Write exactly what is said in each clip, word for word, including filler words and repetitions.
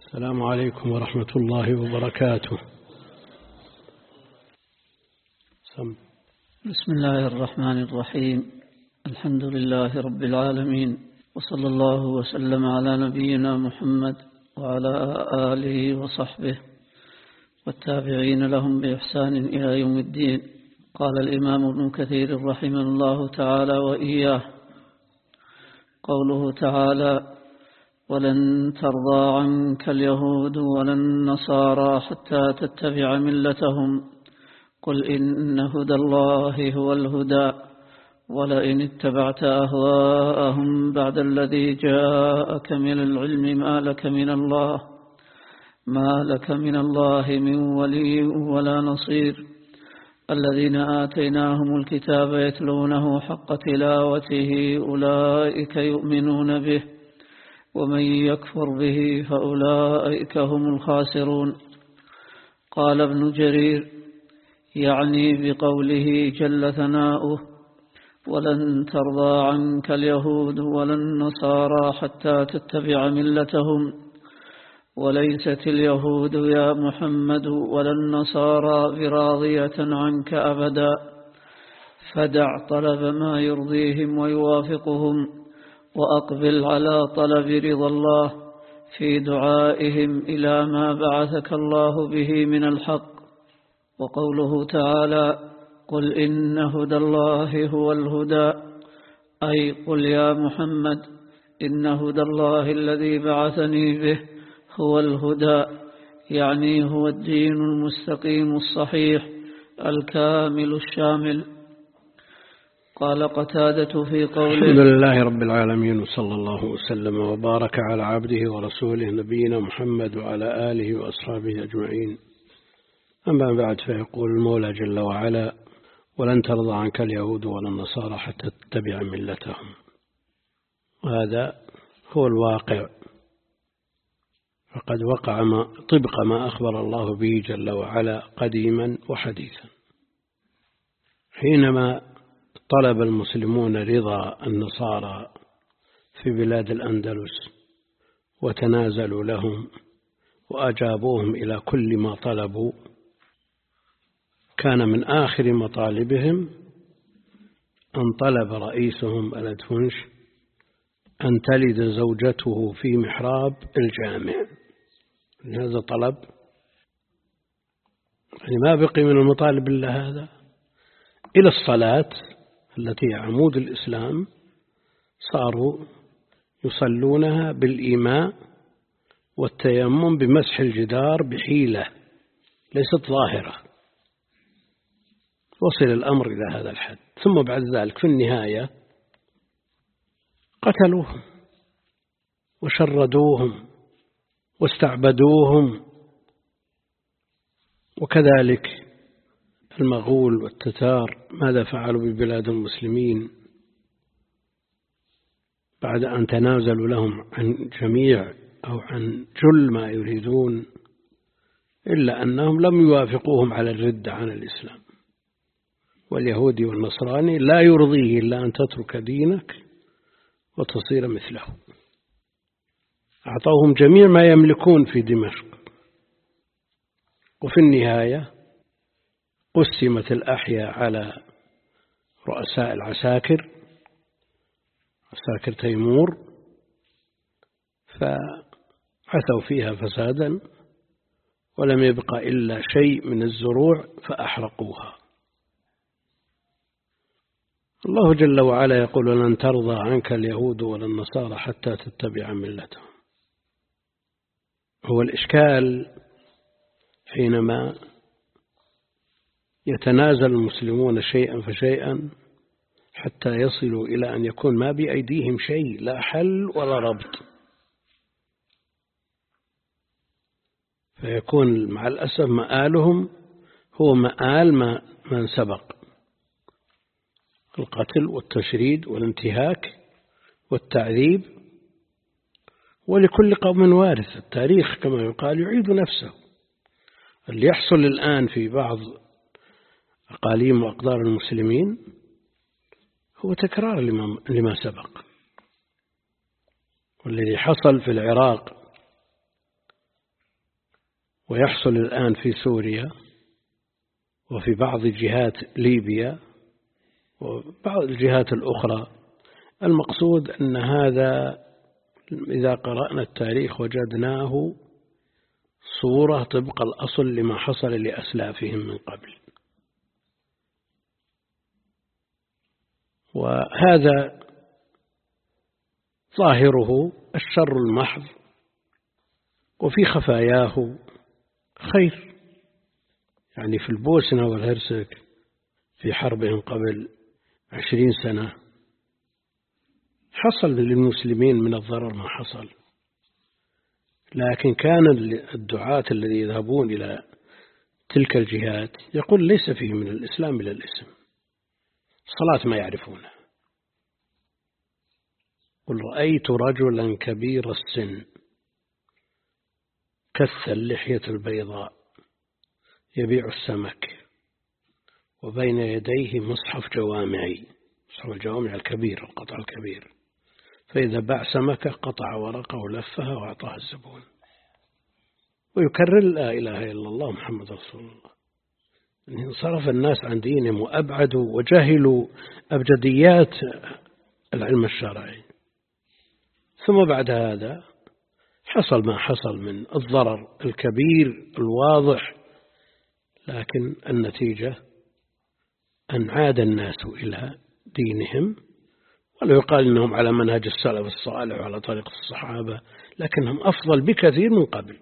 السلام عليكم ورحمة الله وبركاته. سم. بسم الله الرحمن الرحيم. الحمد لله رب العالمين، وصلى الله وسلم على نبينا محمد وعلى آله وصحبه والتابعين لهم بإحسان إلى يوم الدين. قال الإمام ابن كثير رحمه الله تعالى وإياه: قوله تعالى: ولن ترضى عنك اليهود ولا النصارى حتى تتبع ملتهم قل إن هدى الله هو الهدى ولئن اتبعت أهواءهم بعد الذي جاءك من العلم ما لك من الله ما لك من الله من ولي ولا نصير. الذين آتيناهم الكتاب يتلونه حق تلاوته أولئك يؤمنون به ومن يكفر به فأولئك هم الخاسرون. قال ابن جرير يعني بقوله جل ثناؤه: ولن ترضى عنك اليهود ولا النصارى حتى تتبع ملتهم، وليست اليهود يا محمد ولا النصارى براضية عنك أبدا، فدع طلب ما يرضيهم ويوافقهم وأقبل على طلب رضا الله في دعائهم إلى ما بعثك الله به من الحق. وقوله تعالى: قل إن هدى الله هو الهدى، أي قل يا محمد إن هدى الله الذي بعثني به هو الهدى، يعني هو الدين المستقيم الصحيح الكامل الشامل. قال قتادة في قوله: الحمد لله رب العالمين، وصلى الله وسلم وبارك على عبده ورسوله نبينا محمد وعلى آله وأصحابه أجمعين. أما بعد، فيقول المولى جل وعلا: ولن ترضى عنك اليهود ولا النصارى حتى تتبع ملتهم. وهذا هو الواقع، فقد وقع ما طبق ما أخبر الله به جل وعلا قديما وحديثا. حينما طلب المسلمون رضا النصارى في بلاد الأندلس وتنازلوا لهم وأجابوهم إلى كل ما طلبوا، كان من آخر مطالبهم أن طلب رئيسهم الأدفنش أن تلد زوجته في محراب الجامع. هذا طلب، يعني ما بقي من المطالب إلا هذا. إلى الصلاة التي هي عمود الإسلام صاروا يصلونها بالإيماء والتيمم بمسح الجدار بحيلة ليست ظاهرة. وصل الأمر إلى هذا الحد. ثم بعد ذلك في النهاية قتلوهم وشردوهم واستعبدوهم. وكذلك المغول والتتار ماذا فعلوا ببلاد المسلمين بعد أن تنازلوا لهم عن جميع أو عن جل ما يريدون، إلا أنهم لم يوافقوهم على الردة عن الإسلام. واليهودي والنصراني لا يرضيه إلا أن تترك دينك وتصير مثله. أعطوهم جميع ما يملكون في دمشق. وفي النهاية قسمت الأحياء على رؤساء العساكر، عساكر تيمور، فعثوا فيها فسادا ولم يبقى إلا شيء من الزروع فأحرقوها. الله جل وعلا يقول: لن ترضى عنك اليهود ولا النصارى حتى تتبع ملتهم. هو الإشكال حينما يتنازل المسلمون شيئا فشيئا حتى يصلوا إلى أن يكون ما بأيديهم شيء، لا حل ولا ربط، فيكون مع الأسف مآلهم هو مآل ما من سبق: القتل والتشريد والانتهاك والتعذيب. ولكل قوم وارث، التاريخ كما يقال يعيد نفسه. اللي يحصل الآن في بعض أقاليم وأقدار المسلمين هو تكرار لما سبق. والذي حصل في العراق ويحصل الآن في سوريا وفي بعض جهات ليبيا وبعض الجهات الأخرى. المقصود أن هذا إذا قرأنا التاريخ وجدناه صورة طبق الأصل لما حصل لأسلافهم من قبل. وهذا ظاهره الشر المحض وفي خفاياه خير. يعني في البوسنة والهرسك في حربهم قبل عشرين سنة حصل للمسلمين من الضرر ما حصل، لكن كان الدعاة الذين يذهبون إلى تلك الجهات يقول ليس فيه من الإسلام إلا الاسم، الصلاة ما يعرفونها. قل رأيت رجلا كبير السن كث اللحية البيضاء يبيع السمك وبين يديه مصحف جوامعي، مصحف الجوامع الكبير القطع الكبير، فإذا باع سمكة قطع ورقة ولفها وأعطاها الزبون، ويكرر لا إله إلا الله محمد رسول الله. انصرف الناس عن دينهم وأبعدوا وجهلوا أبجديات العلم الشرعي. ثم بعد هذا حصل ما حصل من الضرر الكبير الواضح، لكن النتيجة أن عاد الناس إلى دينهم، ولا يقال أنهم على منهج السلف الصالح وعلى طريقة الصحابة، لكنهم أفضل بكثير من قبل.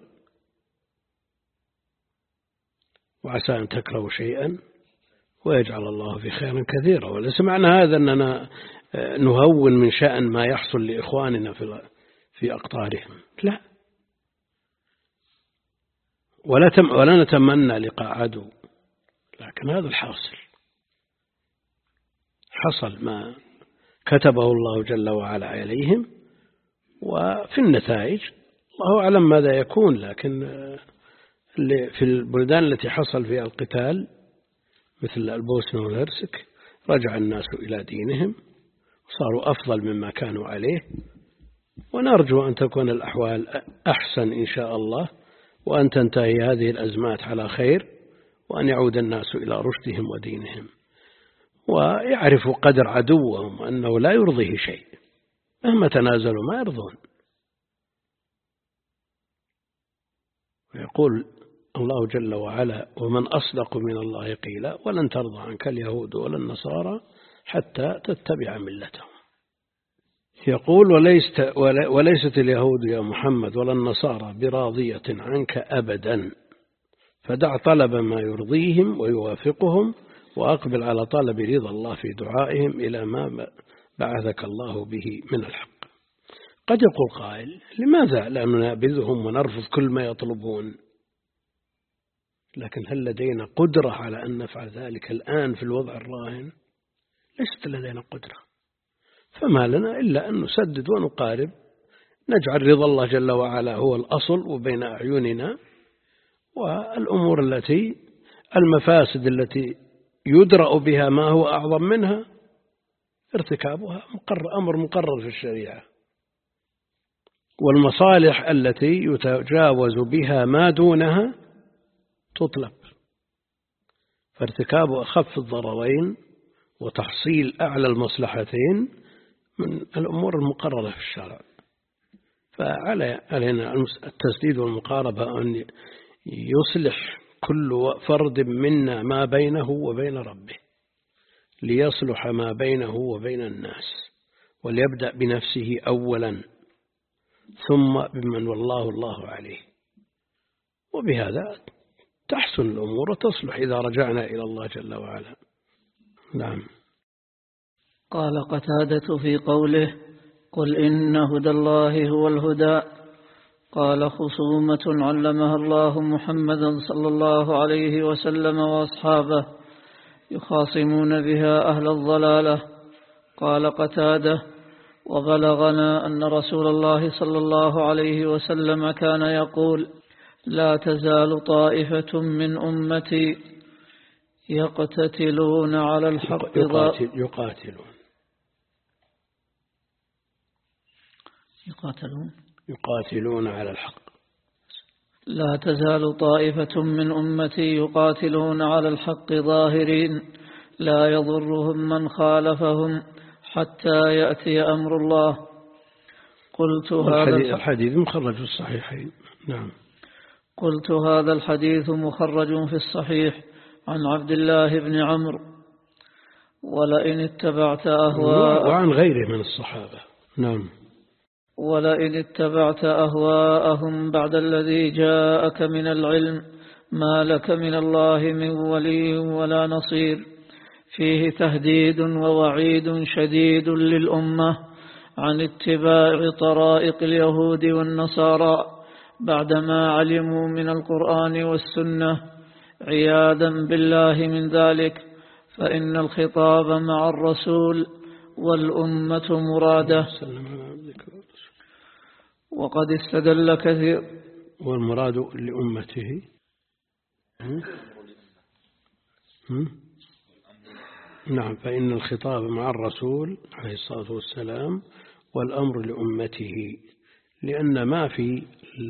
وعسى أن تكرهوا شيئا ويجعل الله في خير كثيرا. وليس معنى هذا أننا نهون من شأن ما يحصل لإخواننا في في أقطارهم، لا، ولا تم ولا نتمنى لقاء عدو، لكن هذا الحاصل. حصل ما كتبه الله جل وعلا عليهم، وفي النتائج الله أعلم ماذا يكون. لكن في البلدان التي حصل فيها القتال مثل البوسنة والهرسك رجع الناس إلى دينهم وصاروا أفضل مما كانوا عليه، ونرجو أن تكون الأحوال أحسن إن شاء الله، وأن تنتهي هذه الأزمات على خير، وأن يعود الناس إلى رشدهم ودينهم، ويعرفوا قدر عدوهم أنه لا يرضيه شيء، مهما تنازلوا ما يرضون. ويقول الله جل وعلا: ومن أصدق من الله قيلا ولن ترضى عنك اليهود ولا النصارى حتى تتبع ملتهم. يقول: وليست, وليست اليهود يا محمد ولا النصارى براضية عنك أبدا، فدع طلب ما يرضيهم ويوافقهم، وأقبل على طلب رضا الله في دعائهم إلى ما بعثك الله به من الحق. قد يقول قائل: لماذا لا ننابذهم ونرفض كل ما يطلبون؟ لكن هل لدينا قدرة على أن نفعل ذلك الآن في الوضع الراهن؟ ليست لدينا قدرة، فما لنا إلا أن نسدد ونقارب، نجعل رضا الله جل وعلا هو الأصل وبين أعيننا، والأمور التي المفاسد التي يدرأ بها ما هو أعظم منها ارتكابها مقرر، أمر مقرر في الشريعة، والمصالح التي يتجاوز بها ما دونها تطلب، فارتكاب أخف الضررين وتحصيل أعلى المصلحتين من الأمور المقررة في الشرع. فعلينا التسديد والمقاربة أن يصلح كل فرد منا ما بينه وبين ربه ليصلح ما بينه وبين الناس، وليبدأ بنفسه أولا ثم بمن والله الله عليه، وبهذا تحسن الأمور وتصلح إذا رجعنا إلى الله جل وعلا. نعم. قال قتادة في قوله: قل إن هدى الله هو الهدى، قال: خصومة علمها الله محمدا صلى الله عليه وسلم وأصحابه يخاصمون بها أهل الضلالة. قال قتادة: وبلغنا أن رسول الله صلى الله عليه وسلم كان يقول: لا تزال طائفة من أمتي يقتتلون على الحق يقاتل يقاتلون يقاتلون يقاتلون على الحق لا تزال طائفة من أمتي يقاتلون على الحق ظاهرين لا يضرهم من خالفهم حتى يأتي أمر الله. قلت هذا الحديث مخرج في الصحيحين. نعم. قلت هذا الحديث مخرج في الصحيح عن عبد الله بن عمرو. ولئن اتبعت أهواء وعن غيره من الصحابة. نعم. ولئن اتبعت أهواءهم بعد الذي جاءك من العلم ما لك من الله من ولي ولا نصير. فيه تهديد ووعيد شديد للأمة عن اتباع طرائق اليهود والنصارى بعدما علموا من القرآن والسنة، عياذا بالله من ذلك، فإن الخطاب مع الرسول والأمة مرادة. وقد استدل كثير. والمراد لأمته نعم، فإن الخطاب مع الرسول عليه الصلاة والسلام والأمر لأمته، لأن ما في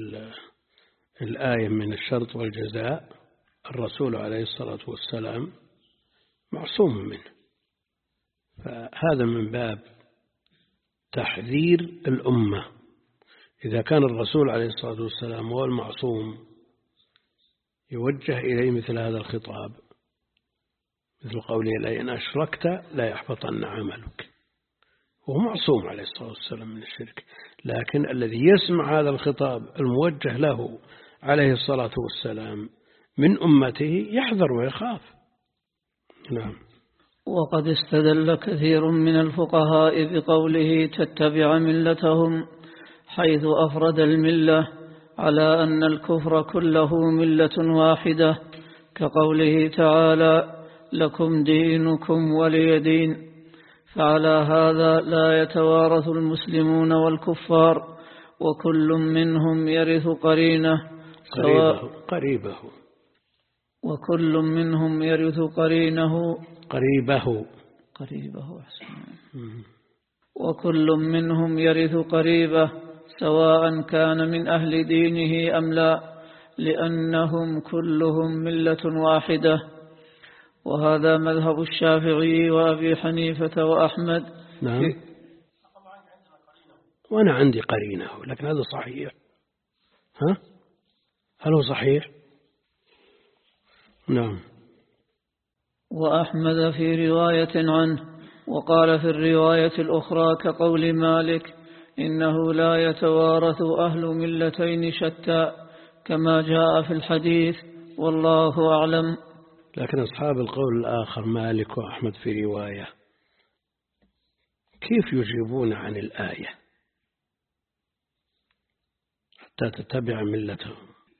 الآية من الشرط والجزاء الرسول عليه الصلاة والسلام معصوم منه، فهذا من باب تحذير الأمة. إذا كان الرسول عليه الصلاة والسلام هو المعصوم يوجه إليه مثل هذا الخطاب، مثل قوله لئن أشركت لا يحبطن عملك، وهو معصوم عليه الصلاة والسلام من الشرك. لكن الذي يسمع هذا الخطاب الموجه له عليه الصلاة والسلام من أمته يحذر ويخاف. نعم. وقد استدل كثير من الفقهاء بقوله تتبع ملتهم، حيث أفرد الملة على أن الكفر كله ملة واحدة، كقوله تعالى لكم دينكم ولي دين. فعلى هذا لا يتوارث المسلمون والكفار، وكل منهم يرث قرينه قريبه, قريبه وكل منهم يرث قرينه قريبه قريبه وكل منهم يرث قريبه سواء كان من أهل دينه أم لا، لأنهم كلهم ملة واحدة. وهذا مذهب الشافعي وأبي حنيفة وأحمد. نعم. وأنا عندي قرينه، لكن هذا صحيح. ها؟ هل هو صحيح؟ نعم. وأحمد في رواية عنه، وقال في الرواية الأخرى كقول مالك إنه لا يتوارث أهل ملتين شتى كما جاء في الحديث، والله أعلم. لكن أصحاب القول الآخر مالك وأحمد في رواية كيف يجيبون عن الآية حتى تتبع ملتهم؟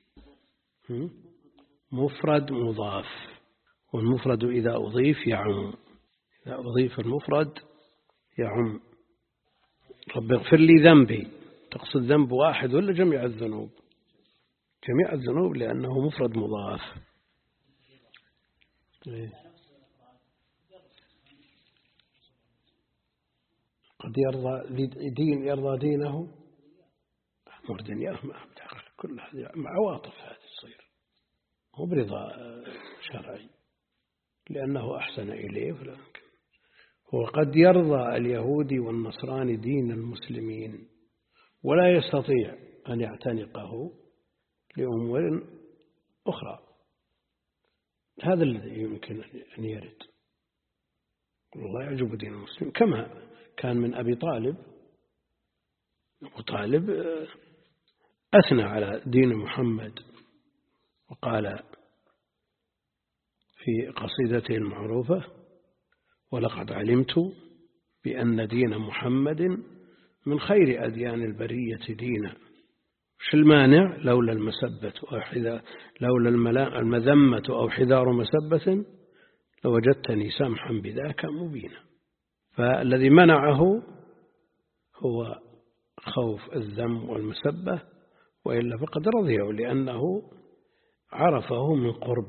مفرد مضاف، والمفرد إذا أضيف يعم، إذا أضيف المفرد يعم. رب اغفر لي ذنبي، تقصد ذنب واحد ولا جميع الذنوب؟ جميع الذنوب، لأنه مفرد مضاف. قد يرضى دين يرضى دينه أمر دنياه ما داخل، كل هذه مع عواطف هذه تصير، هو برضا شرعي لأنه أحسن إليه. ولكن هو قد يرضى اليهودي والنصراني دين المسلمين ولا يستطيع أن يعتنقه لأمور أخرى، هذا الذي يمكن أن يرد. والله يعجب دين المسلمين، كما كان من أبي طالب. أبو طالب أثنى على دين محمد وقال في قصيدته المعروفة ولقد علمت بأن دين محمد من خير أديان البرية دينا، وش المانع لولا المسبة أو حذا لولا المذمة أو حذار مسبة لوجدتني سمحا بذاك مبينا. فالذي منعه هو خوف الذم والمسبة، وإلا فقد رضيه لأنه عرفه من قرب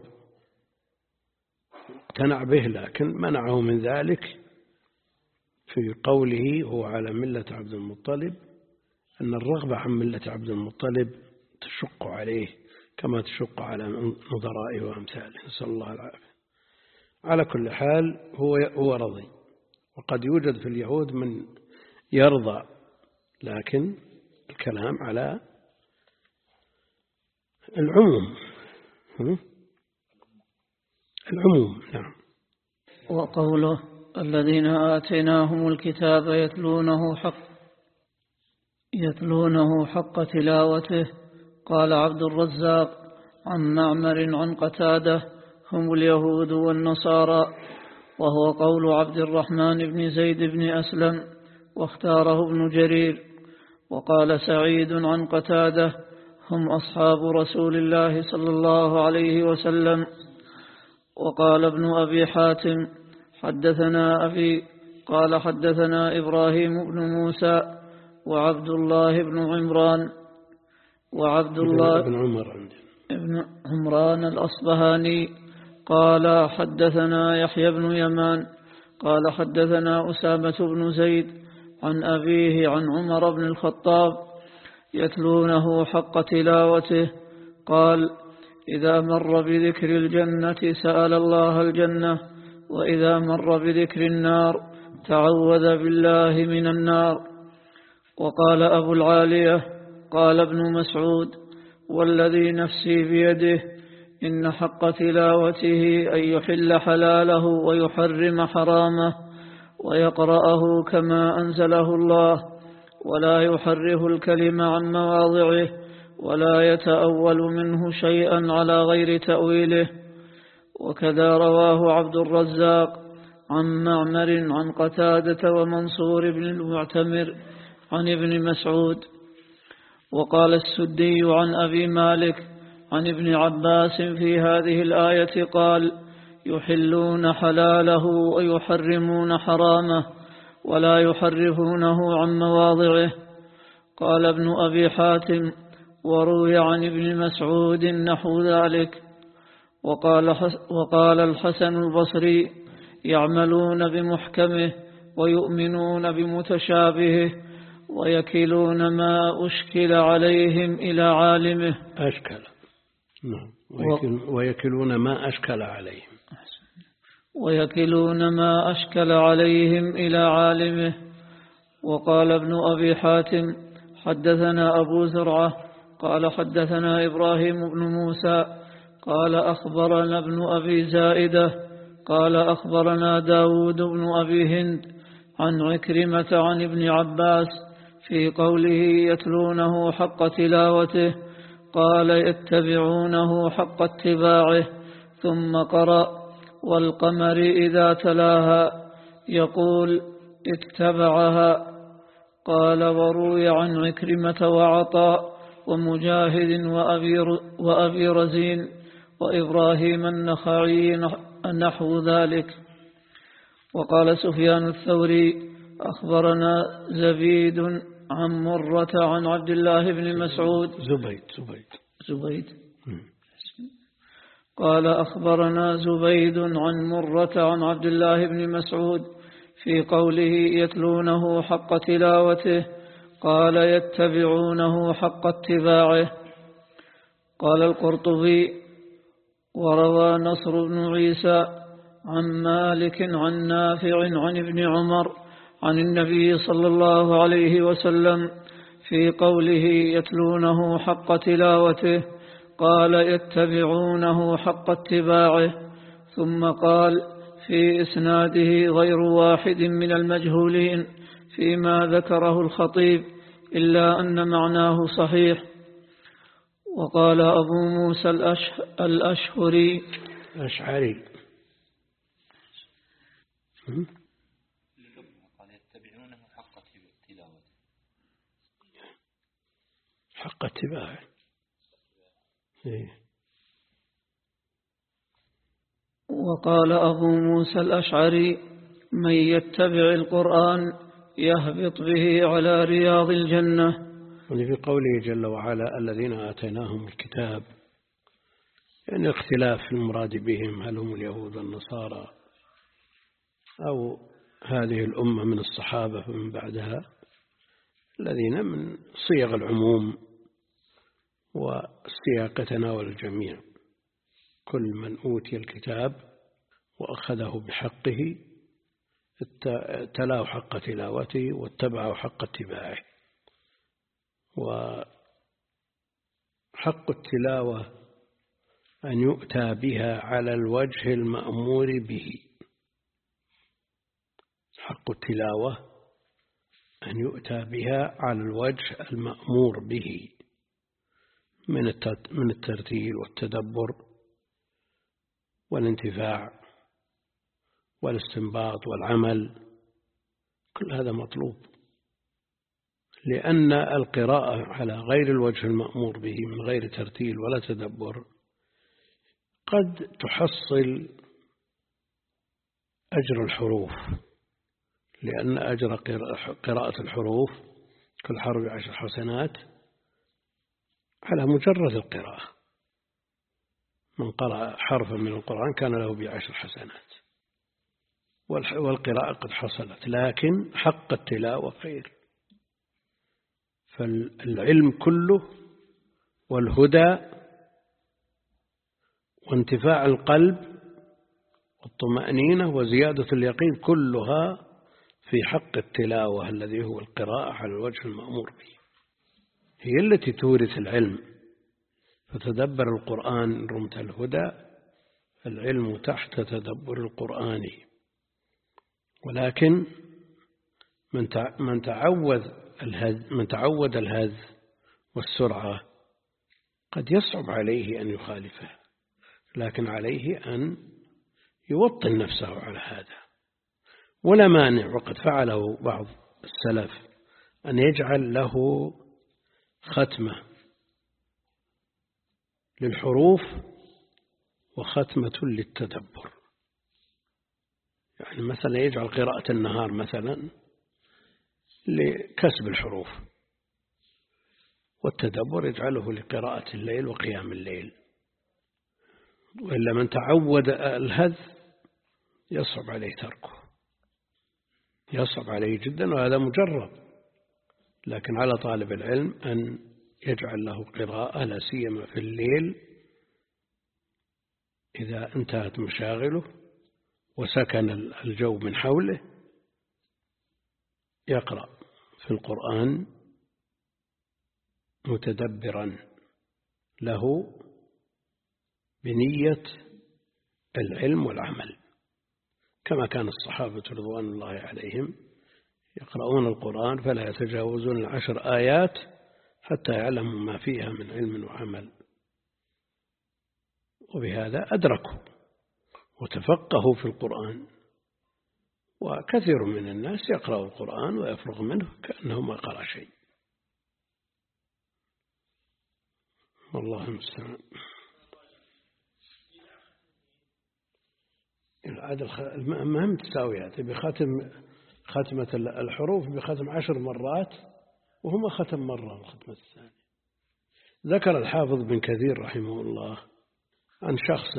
اقتنع به، لكن منعه من ذلك في قوله هو على ملة عبد المطلب، أن الرغبة عن ملة عبد المطلب تشق عليه كما تشق على نظرائه وأمثاله، نسأل الله العافية. على كل حال هو هو رضي، وقد يوجد في اليهود من يرضى، لكن الكلام على العموم. العموم نعم. وقوله الذين آتيناهم الكتاب يتلونه حق يتلونه حق تلاوته. قال عبد الرزاق عن معمر عن قتادة هم اليهود والنصارى، وهو قول عبد الرحمن بن زيد بن أسلم، واختاره ابن جرير. وقال سعيد عن قتادة هم أصحاب رسول الله صلى الله عليه وسلم. وقال ابن أبي حاتم حدثنا أبي قال حدثنا إبراهيم بن موسى وعبد الله بن عمران وعبد الله بن عمر ابن عمران الأصبهاني قال حدثنا يحيى بن يمان قال حدثنا أسامة بن زيد عن أبيه عن عمر بن الخطاب يتلونه حق تلاوته. قال إذا مر بذكر الجنة سأل الله الجنة، وإذا مر بذكر النار تعوذ بالله من النار. وقال أبو العالية قال ابن مسعود والذي نفسي بيده إن حق تلاوته أن يحل حلاله ويحرم حرامه ويقرأه كما أنزله الله، ولا يحرف الكلم عن مواضعه ولا يتأول منه شيئا على غير تأويله. وكذا رواه عبد الرزاق عن معمر عن قتادة ومنصور بن المعتمر عن ابن مسعود. وقال السدي عن أبي مالك عن ابن عباس في هذه الآية قال يحلون حلاله ويحرمون حرامه ولا يحرفونه عن مواضعه. قال ابن أبي حاتم وروي عن ابن مسعود نحو ذلك. وقال, وقال الحسن البصري يعملون بمحكمه ويؤمنون بمتشابهه ويكلون ما أشكل عليهم إلى عالمه. أشكل نعم. ويكلون ما أشكل عليهم ويكلون ما أشكل عليهم إلى عالمه. وقال ابن أبي حاتم حدثنا أبو زرعة قال حدثنا إبراهيم بن موسى قال أخبرنا ابن أبي زائدة قال أخبرنا داود بن أبي هند عن عكرمة عن ابن عباس في قوله يتلونه حق تلاوته قال يتبعونه حق اتباعه، ثم قرأ والقمر إذا تلاها يقول اتبعها. قال وروي عن عكرمة وعطاء ومجاهد وأبي رزين وإبراهيم النخعي نحو ذلك. وقال سفيان الثوري أخبرنا زبيد عن مرة عن عبد الله بن مسعود زبيد زبيد زبيد قال أخبرنا زبيد عن مرة عن عبد الله بن مسعود في قوله يتلونه حق تلاوته قال يتبعونه حق اتباعه. قال القرطبي وروى نصر بن عيسى عن مالك عن نافع عن ابن عمر عن النبي صلى الله عليه وسلم في قوله يتلونه حق تلاوته قال يتبعونه حق اتباعه. ثم قال في إسناده غير واحد من المجهولين فيما ذكره الخطيب إلا أن معناه صحيح. وقال أبو موسى الأش... الأشهري الأشعري حق اتباعه. وقال أبو موسى الأشعري من يتبع القرآن يهبط به على رياض الجنة. وفي قوله جل وعلا الذين آتيناهم الكتاب، يعني اختلاف في المراد بهم، هل هم اليهود والنصارى أو هذه الأمة من الصحابة ومن بعدها الذين من صيغ العموم والسياق يتناول الجميع، كل من أوتي الكتاب وأخذه بحقه تلاه حق تلاوته واتبعه حق اتباعه. وحق التلاوة أن يؤتى بها على الوجه المأمور به. حق التلاوة أن يؤتى بها على الوجه المأمور به من الترتيل والتدبر والانتفاع والاستنباط والعمل، كل هذا مطلوب، لأن القراءة على غير الوجه المأمور به من غير ترتيل ولا تدبر قد تحصل أجر الحروف، لأن أجر قراءة الحروف كل حرف بعشر حسنات على مجرد القراءة. من قرأ حرفا من القرآن كان له بعشر حسنات، والقراءة قد حصلت، لكن حق التلاوة خير. فالعلم كله والهدى وانتفاع القلب والطمأنينة وزيادة اليقين كلها في حق التلاوة الذي هو القراءة على الوجه المأمور به، هي التي تورث العلم. فتدبر القرآن رمت الهدى، العلم تحت تدبر القرآن. ولكن من تعود الهز من تعود الهز والسرعة قد يصعب عليه أن يخالفه، لكن عليه أن يوطن نفسه على هذا. ولا مانع، وقد فعله بعض السلف، أن يجعل له ختمة للحروف وختمة للتدبر. يعني مثلا يجعل قراءة النهار مثلا لكسب الحروف، والتدبر يجعله لقراءة الليل وقيام الليل. وإلا من تعود الهذ يصعب عليه تركه، يصعب عليه جدا، وهذا مجرب. لكن على طالب العلم أن يجعل له قراءة، لا سيما في الليل إذا انتهت مشاغله وسكن الجو من حوله، يقرأ في القرآن متدبرا له بنية العلم والعمل، كما كان الصحابة رضوان الله عليهم يقرؤون القرآن فلا يتجاوزون العشر آيات حتى يعلموا ما فيها من علم وعمل، وبهذا أدركوا وتفقهوا في القرآن. وكثير من الناس يقرأ القرآن ويفرغ منه كأنه ما قرأ شيء، والله المستعان. المهم تساويات بختم ختمة الحروف بختم عشر مرات، وهما ختم مرة الختمة الثانية. ذكر الحافظ بن كثير رحمه الله عن شخص،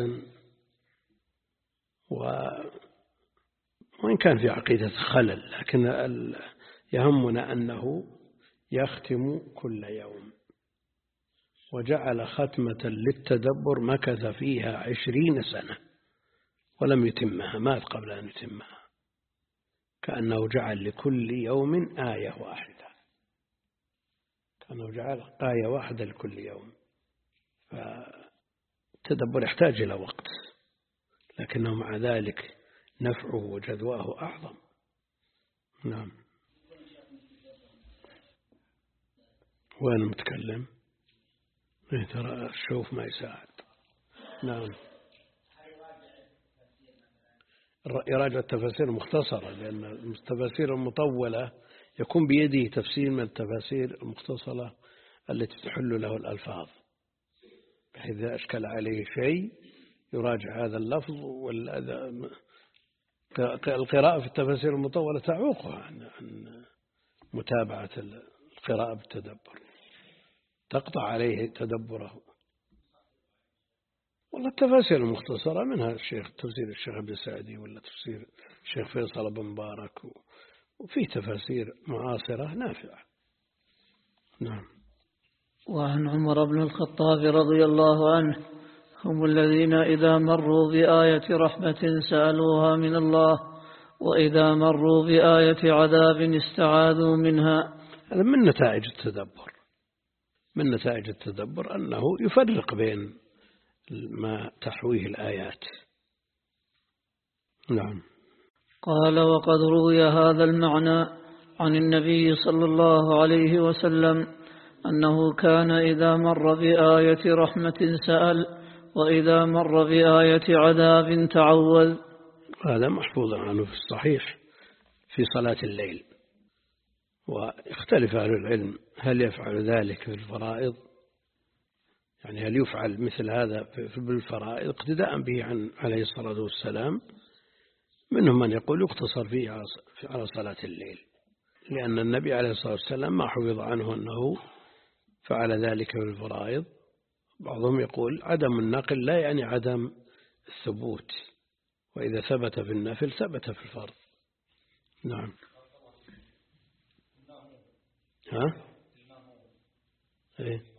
وإن كان في عقيدة خلل، لكن يهمنا أنه يختم كل يوم، وجعل ختمة للتدبر مكث فيها عشرين سنة ولم يتمها، مات قبل أن يتمها، كأنه جعل لكل يوم آية واحدة، كأنه جعل آية واحدة لكل يوم. فالتدبر يحتاج إلى وقت، لكنه مع ذلك نفعه وجدواه أعظم. نعم. وين متكلم؟ إيه ترى الشوف ما يساعد. نعم. يراجع التفاسير المختصرة، لأن التفاسير المطولة يكون بيده تفسير من التفاسير المختصرة التي تحل له الألفاظ، بحيث إذا أشكل عليه شيء يراجع هذا اللفظ. القراءة في التفاسير المطولة تعوقها عن متابعة القراءة بالتدبر، تقطع عليه تدبره. والله التفاسير المختصرة منها الشيخ تفسير الشيخ ابن سعدي، ولا تفسير الشيخ فيصل بن مبارك، وفي تفاسير معاصرة نافعة. نعم. وعن عمر بن الخطاب رضي الله عنه: هم الذين إذا مروا بآية رحمة سألوها من الله، وإذا مروا بآية عذاب استعاذوا منها. هذا من نتائج التدبر، من نتائج التدبر أنه يفرق بين ما تحويه الآيات. نعم. قال: وقد روي هذا المعنى عن النبي صلى الله عليه وسلم أنه كان إذا مر بآية رحمة سأل، وإذا مر بآية عذاب تعوذ. هذا محفوظ عنه في الصحيح في صلاة الليل. واختلف أهل العلم هل يفعل ذلك في الفرائض، يعني هل يفعل مثل هذا بالفرائض اقتداء به عن عليه الصلاة والسلام. منهم من يقول يقتصر فيه على صلاة الليل، لأن النبي عليه الصلاة والسلام ما حفظ عنه أنه فعل ذلك في الفرائض. بعضهم يقول عدم النقل لا يعني عدم الثبوت، وإذا ثبت في النفل ثبت في الفرض. نعم. ها؟ إيه؟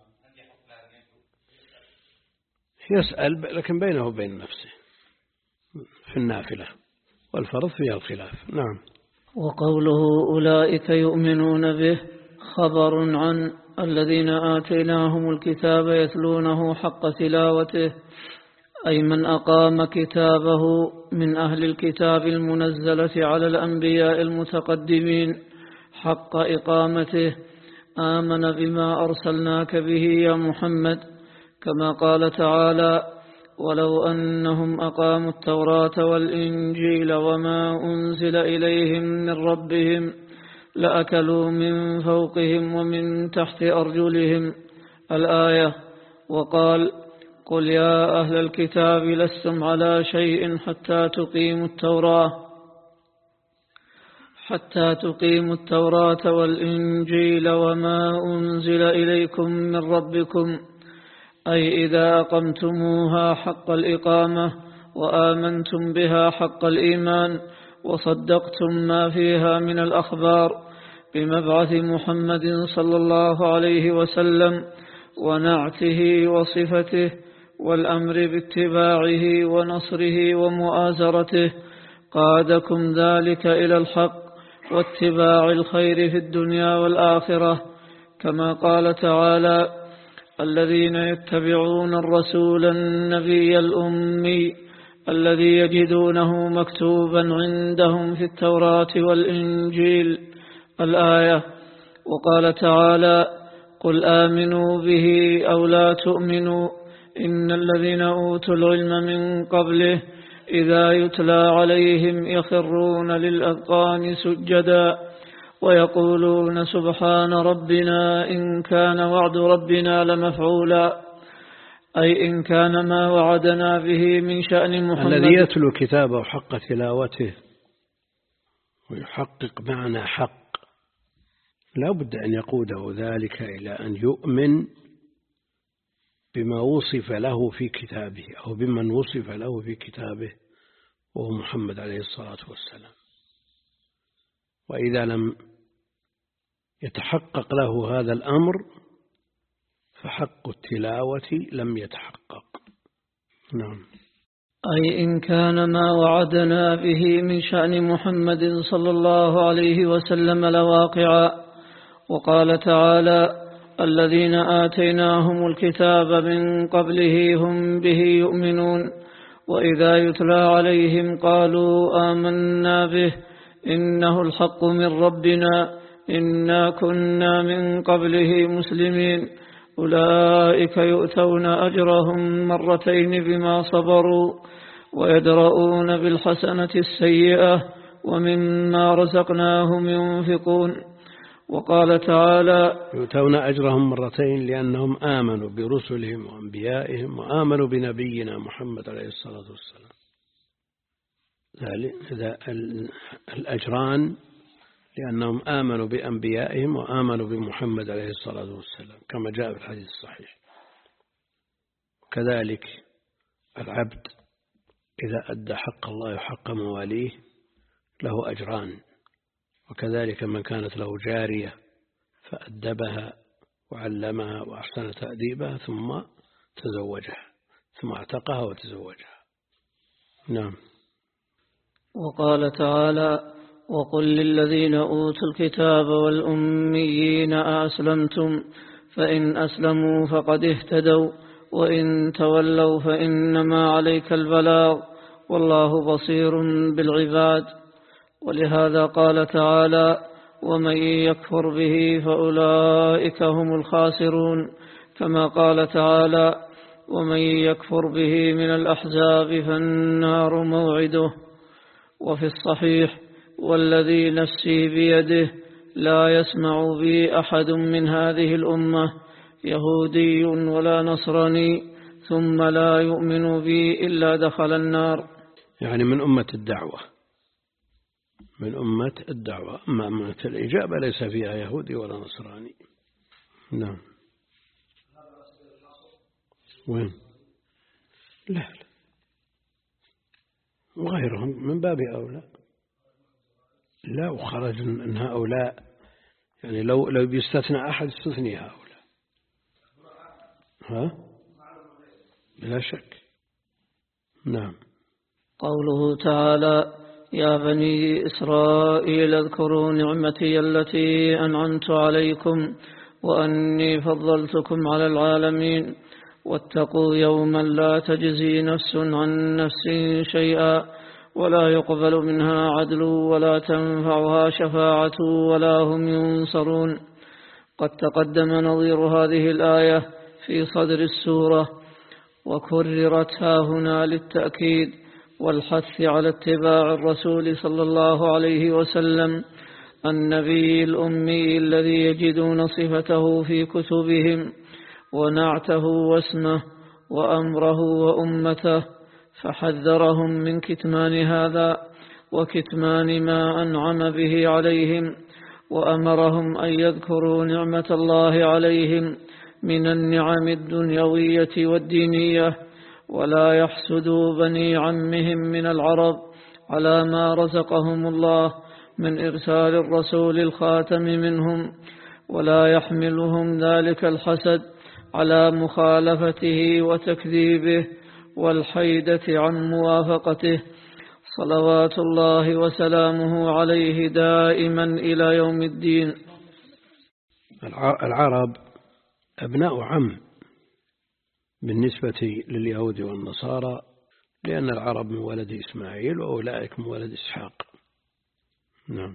يسأل لكن بينه وبين نفسه في النافلة، والفرض فيها الخلاف. نعم. وقوله أولئك يؤمنون به خبر عن الذين آتيناهم الكتاب يتلونه حق تلاوته، أي من أقام كتابه من أهل الكتاب المنزلة على الأنبياء المتقدمين حق إقامته، آمن بما أرسلناك به يا محمد، كما قال تعالى: ولو أنهم أقاموا التوراة والإنجيل وما أنزل إليهم من ربهم لأكلوا من فوقهم ومن تحت أرجلهم. الآية. وقال: قل يا أهل الكتاب لستم على شيء حتى تقيموا التوراة حتى تقيموا التوراة والإنجيل وما أنزل إليكم من ربكم، أي إذا أقمتموها حق الإقامة وآمنتم بها حق الإيمان وصدقتم ما فيها من الأخبار بمبعث محمد صلى الله عليه وسلم ونعته وصفته والأمر باتباعه ونصره ومؤازرته، قادكم ذلك إلى الحق واتباع الخير في الدنيا والآخرة، كما قال تعالى: الذين يتبعون الرسول النبي الأمي الذي يجدونه مكتوبا عندهم في التوراة والإنجيل. الآية. وقال تعالى: قل آمنوا به أو لا تؤمنوا إن الذين أوتوا العلم من قبله إذا يتلى عليهم يخرون للأذقان سجدا ويقولون سبحان ربنا إن كان وعد ربنا لمفعولا، أي إن كان ما وعدنا به من شأن محمد. الذي يتلو كتابه حق تلاوته ويحقق معنى حق لا بد أن يقوده ذلك إلى أن يؤمن بما وصف له في كتابه أو بمن وصف له في كتابه وهو محمد عليه الصلاة والسلام. وإذا لم يتحقق له هذا الأمر فحق التلاوة لم يتحقق. نعم. أي إن كان ما وعدنا به من شأن محمد صلى الله عليه وسلم لواقعا. وقال تعالى: الذين آتيناهم الكتاب من قبله هم به يؤمنون وإذا يتلى عليهم قالوا آمنا به إنه الحق من ربنا إنا كنا من قبله مسلمين أولئك يؤتون أجرهم مرتين بما صبروا ويدرؤون بالحسنة السيئة ومما رزقناهم ينفقون. وقال تعالى: يؤتون أجرهم مرتين لأنهم آمنوا برسلهم وأنبيائهم وآمنوا بنبينا محمد عليه الصلاة والسلام. هذا الأجران لأنهم آمنوا بأنبيائهم وآمنوا بمحمد عليه الصلاة والسلام كما جاء في الحديث الصحيح. كذلك العبد إذا أدى حق الله وحق مواليه له أجران، وكذلك من كانت له جارية فأدبها وعلمها وأحسن تأديبها ثم تزوجها، ثم اعتقها وتزوجها. نعم. وقال تعالى: وقل للذين أوتوا الكتاب والأميين أسلمتم فإن أسلموا فقد اهتدوا وإن تولوا فإنما عليك البلاغ والله بصير بالعباد. ولهذا قال تعالى: ومن يكفر به فأولئك هم الخاسرون، كما قال تعالى: ومن يكفر به من الأحزاب فالنار موعده. وفي الصحيح: والذي نفسي بيده لا يسمع بي أحد من هذه الأمة يهودي ولا نصراني ثم لا يؤمن بي إلا دخل النار. يعني من أمة الدعوة، من أمة الدعوة. أما أمة الإجابة ليس فيها يهودي ولا نصراني. نعم. وين؟ لا لا، وغيرهم من باب أولى. لا، وخرج من هؤلاء، يعني لو لو بيستثنى أحد استثني هؤلاء. ها؟ بلا شك. نعم. قوله تعالى: يا بني إسرائيل اذكروا نعمتي التي أنعمت عليكم وأني فضلتكم على العالمين واتقوا يوما لا تجزي نفس عن نفس شيئا ولا يقبل منها عدل ولا تنفعها شفاعة ولا هم ينصرون. قد تقدم نظير هذه الآية في صدر السورة، وكررت ها هنا للتأكيد والحث على اتباع الرسول صلى الله عليه وسلم النبي الأمي الذي يجدون صفته في كتبهم ونعته واسمه وأمره وأمته، فحذرهم من كتمان هذا وكتمان ما أنعم به عليهم، وأمرهم أن يذكروا نعمة الله عليهم من النعم الدنيوية والدينية، ولا يحسدوا بني عمهم من العرب على ما رزقهم الله من إرسال الرسول الخاتم منهم، ولا يحملهم ذلك الحسد على مخالفته وتكذيبه والحيدة عن موافقته، صلوات الله وسلامه عليه دائما إلى يوم الدين. العرب أبناء عم بالنسبة لليهود والنصارى، لأن العرب من ولد إسماعيل وأولئك من ولد إسحاق. نعم.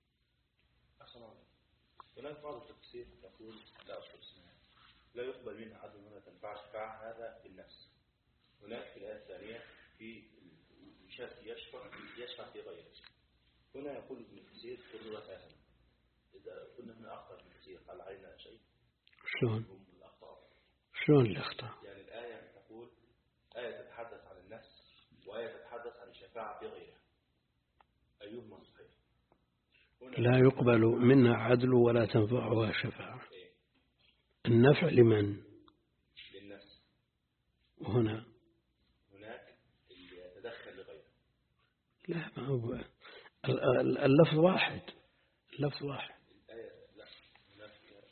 هناك بعض التفسير يقول لا أصل إسماعيل لا يقبل منها عدل ولا تنفع شفاعة، هذا بالنفس. هناك في الآية الثانية في يشفع يشفع في غيره. هنا يقول ابن كثير قدرة آدم. إذا كنا هنا أخطأ ابن كثير هل علينا شيء؟ شلون؟ شلون الأخطاء؟ يعني الآية تقول آية تتحدث عن النفس وآية تتحدث عن الشفاعة في غيرها، أيهما صحيح؟ لا يقبل منا عدل ولا تنفعها شفاعة. إيه؟ النفع لمن؟ للنفس. وهنا هناك اللي يتدخل لغيره. لا، ما هو اللفظ واحد، اللفظ واحد. الآية لا، هناك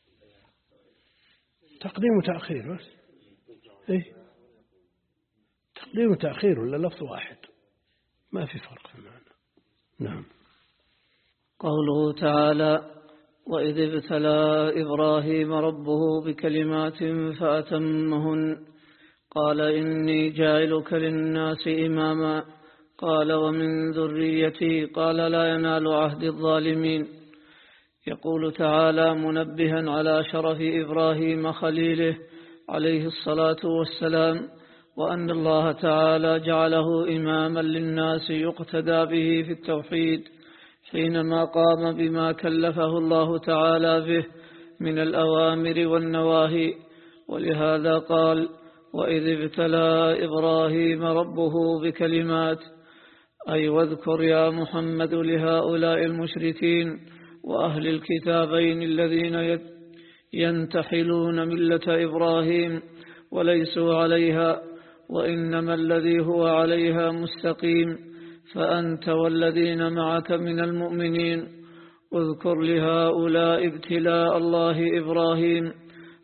تقديم وتأخير بس. إيه؟ تقديم وتأخير ولا لفظ واحد، ما في فرق في المعنى. نعم. قوله تعالى: وإذ ابتلى إبراهيم ربه بكلمات فأتمهن قال إني جاعلك للناس إماما قال ومن ذريتي قال لا ينال عهد الظالمين. يقول تعالى منبها على شرف إبراهيم خليله عليه الصلاة والسلام، وأن الله تعالى جعله إماما للناس يقتدى به في التوحيد حينما قام بما كلفه الله تعالى به من الأوامر والنواهي. ولهذا قال: وإذ ابتلى إبراهيم ربه بكلمات، أي واذكر يا محمد لهؤلاء المشركين وأهل الكتابين الذين ينتحلون ملة إبراهيم وليسوا عليها وإنما الذي هو عليها مستقيم، فأنت والذين معك من المؤمنين اذكر لهؤلاء ابتلاء الله إبراهيم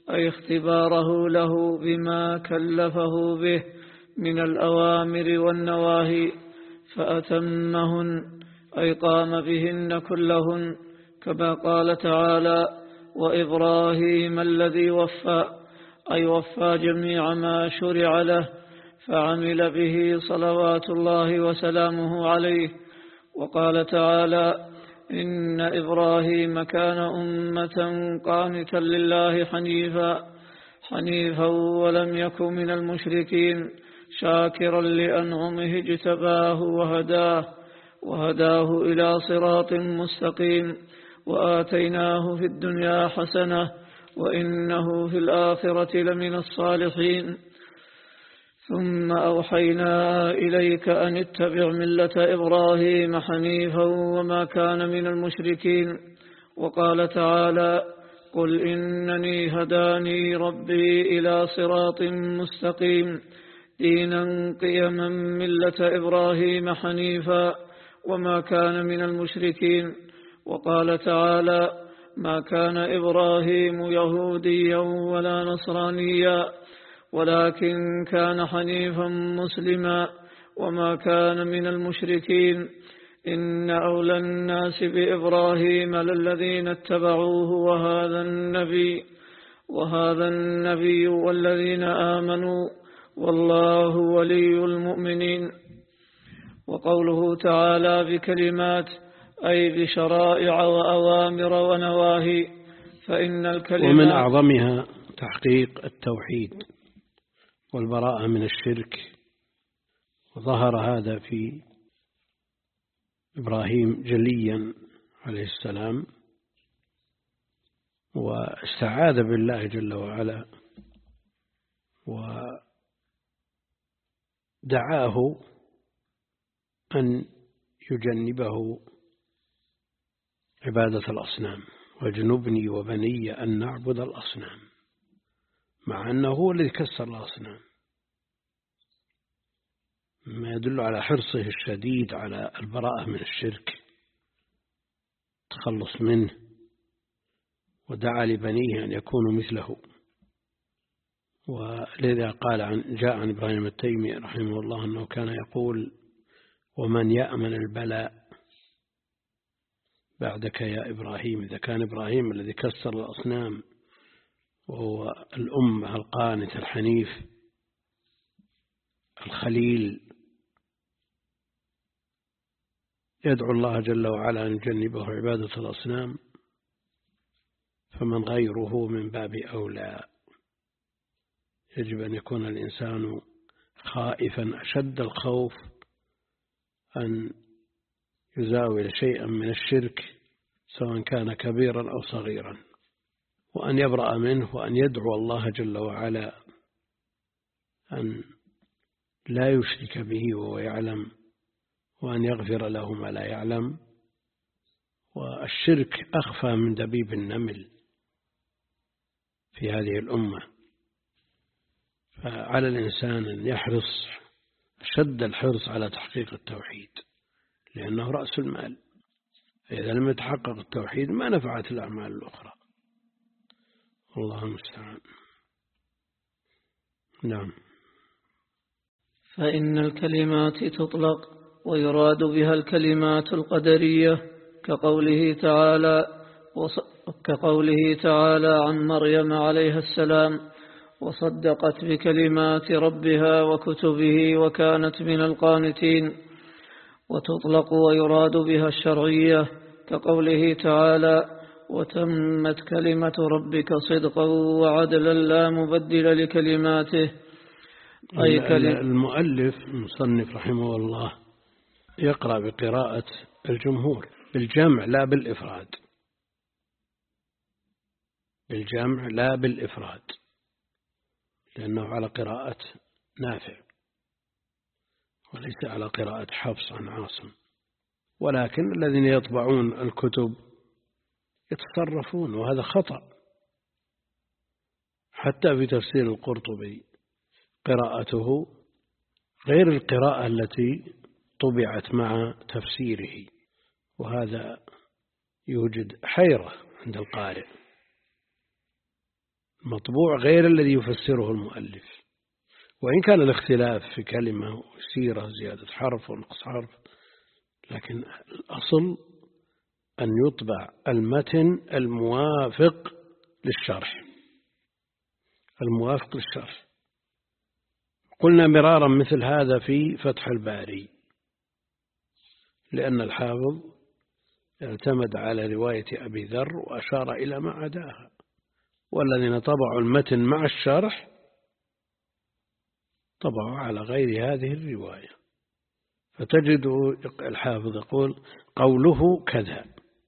أي اختباره له بما كلفه به من الأوامر والنواهي فأتمهن، أي قام بهن كلهن، كما قال تعالى: وإبراهيم الذي وفى، أي وفى جميع ما شرع له فعمل به صلوات الله وسلامه عليه. وقال تعالى: إن إبراهيم كان أمة قانتا لله حنيفا حنيفا ولم يكن من المشركين شاكرا لأنعمه اجتباه وهداه وهداه إلى صراط مستقيم وآتيناه في الدنيا حسنة وإنه في الآخرة لمن الصالحين. ثم أوحينا إليك أن اتبع ملة إبراهيم حنيفا وما كان من المشركين. وقال تعالى: قل إنني هداني ربي إلى صراط مستقيم دينا قيما ملة إبراهيم حنيفا وما كان من المشركين. وقال تعالى: ما كان إبراهيم يهوديا ولا نصرانيا ولكن كان حنيفا مسلما وما كان من المشركين. إن أولى الناس بإبراهيم للذين اتبعوه وهذا النبي وهذا النبي والذين آمنوا والله ولي المؤمنين. وقوله تعالى بكلمات أي بشرائع وأوامر ونواهي، فإن الكلمات ومن أعظمها تحقيق التوحيد والبراءة من الشرك. وظهر هذا في إبراهيم جليا عليه السلام، واستعاذ بالله جل وعلا ودعاه أن يجنبه عبادة الأصنام، واجنبني وبني أن نعبد الأصنام، مع أنه هو الذي كسر الأصنام، ما يدل على حرصه الشديد على البراءة من الشرك، تخلص منه، ودعا لبنيه أن يكونوا مثله. ولذا قال عن جاء عن إبراهيم التيمي رحمه الله أنه كان يقول: ومن يأمن البلاء بعدك يا إبراهيم. إذا كان إبراهيم الذي كسر الأصنام وهو الأمة القانت الحنيف الخليل يدعو الله جل وعلا أن يجنبه عبادة الأصنام، فمن غيره من باب أولى. يجب أن يكون الإنسان خائفا أشد الخوف أن يزاول شيئا من الشرك سواء كان كبيرا أو صغيرا، وأن يبرأ منه، وأن يدعو الله جل وعلا أن لا يشرك به وهو يعلم، وأن يغفر له ما لا يعلم. والشرك أخفى من دبيب النمل في هذه الأمة، فعلى الإنسان أن يحرص أشد الحرص على تحقيق التوحيد، لأنه رأس المال. فإذا لم يتحقق التوحيد ما نفعت الأعمال الأخرى. الله المستعان. نعم. فإن الكلمات تطلق ويراد بها الكلمات القدرية، كقوله تعالى كقوله تعالى عن مريم عليها السلام: وصدقت بكلمات ربها وكتبه وكانت من القانتين. وتطلق ويراد بها الشرعية، كقوله تعالى: وتمت كلمة ربك صدقا وعدلا لا مبدل لكلماته. أي كلمة. المؤلف المصنف رحمه الله يقرأ بقراءة الجمهور بالجمع لا بالإفراد، بالجمع لا بالإفراد، لأنه على قراءة نافع وليس على قراءة حفص عن عاصم. ولكن الذين يطبعون الكتب يتصرفون، وهذا خطأ. حتى في تفسير القرطبي قراءته غير القراءة التي طبعت مع تفسيره، وهذا يوجد حيرة عند القارئ. المطبوع غير الذي يفسره المؤلف، وإن كان الاختلاف في كلمة سيرة زيادة حرف ونقص حرف، لكن الأصل أن يطبع المتن الموافق للشرح، الموافق للشرح. قلنا مرارا مثل هذا في فتح الباري، لأن الحافظ اعتمد على رواية أبي ذر وأشار إلى ما عداها، والذين طبعوا المتن مع الشرح طبعوا على غير هذه الرواية. فتجد الحافظ يقول قوله كذا،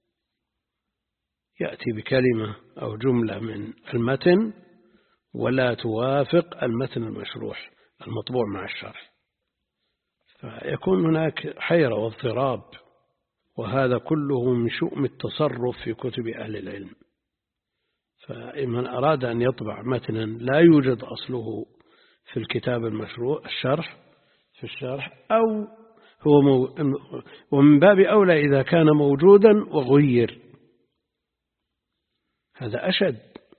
يأتي بكلمة أو جملة من المتن ولا توافق المتن المشروح المطبوع مع الشرح، فيكون هناك حيرة واضطراب، وهذا كله من شؤم التصرف في كتب أهل العلم. فمن أراد أن يطبع متنا لا يوجد أصله في الكتاب المشروع الشرح في الشرح، أو هو مو ومن باب أولى إذا كان موجودا وغير، هذا أشد.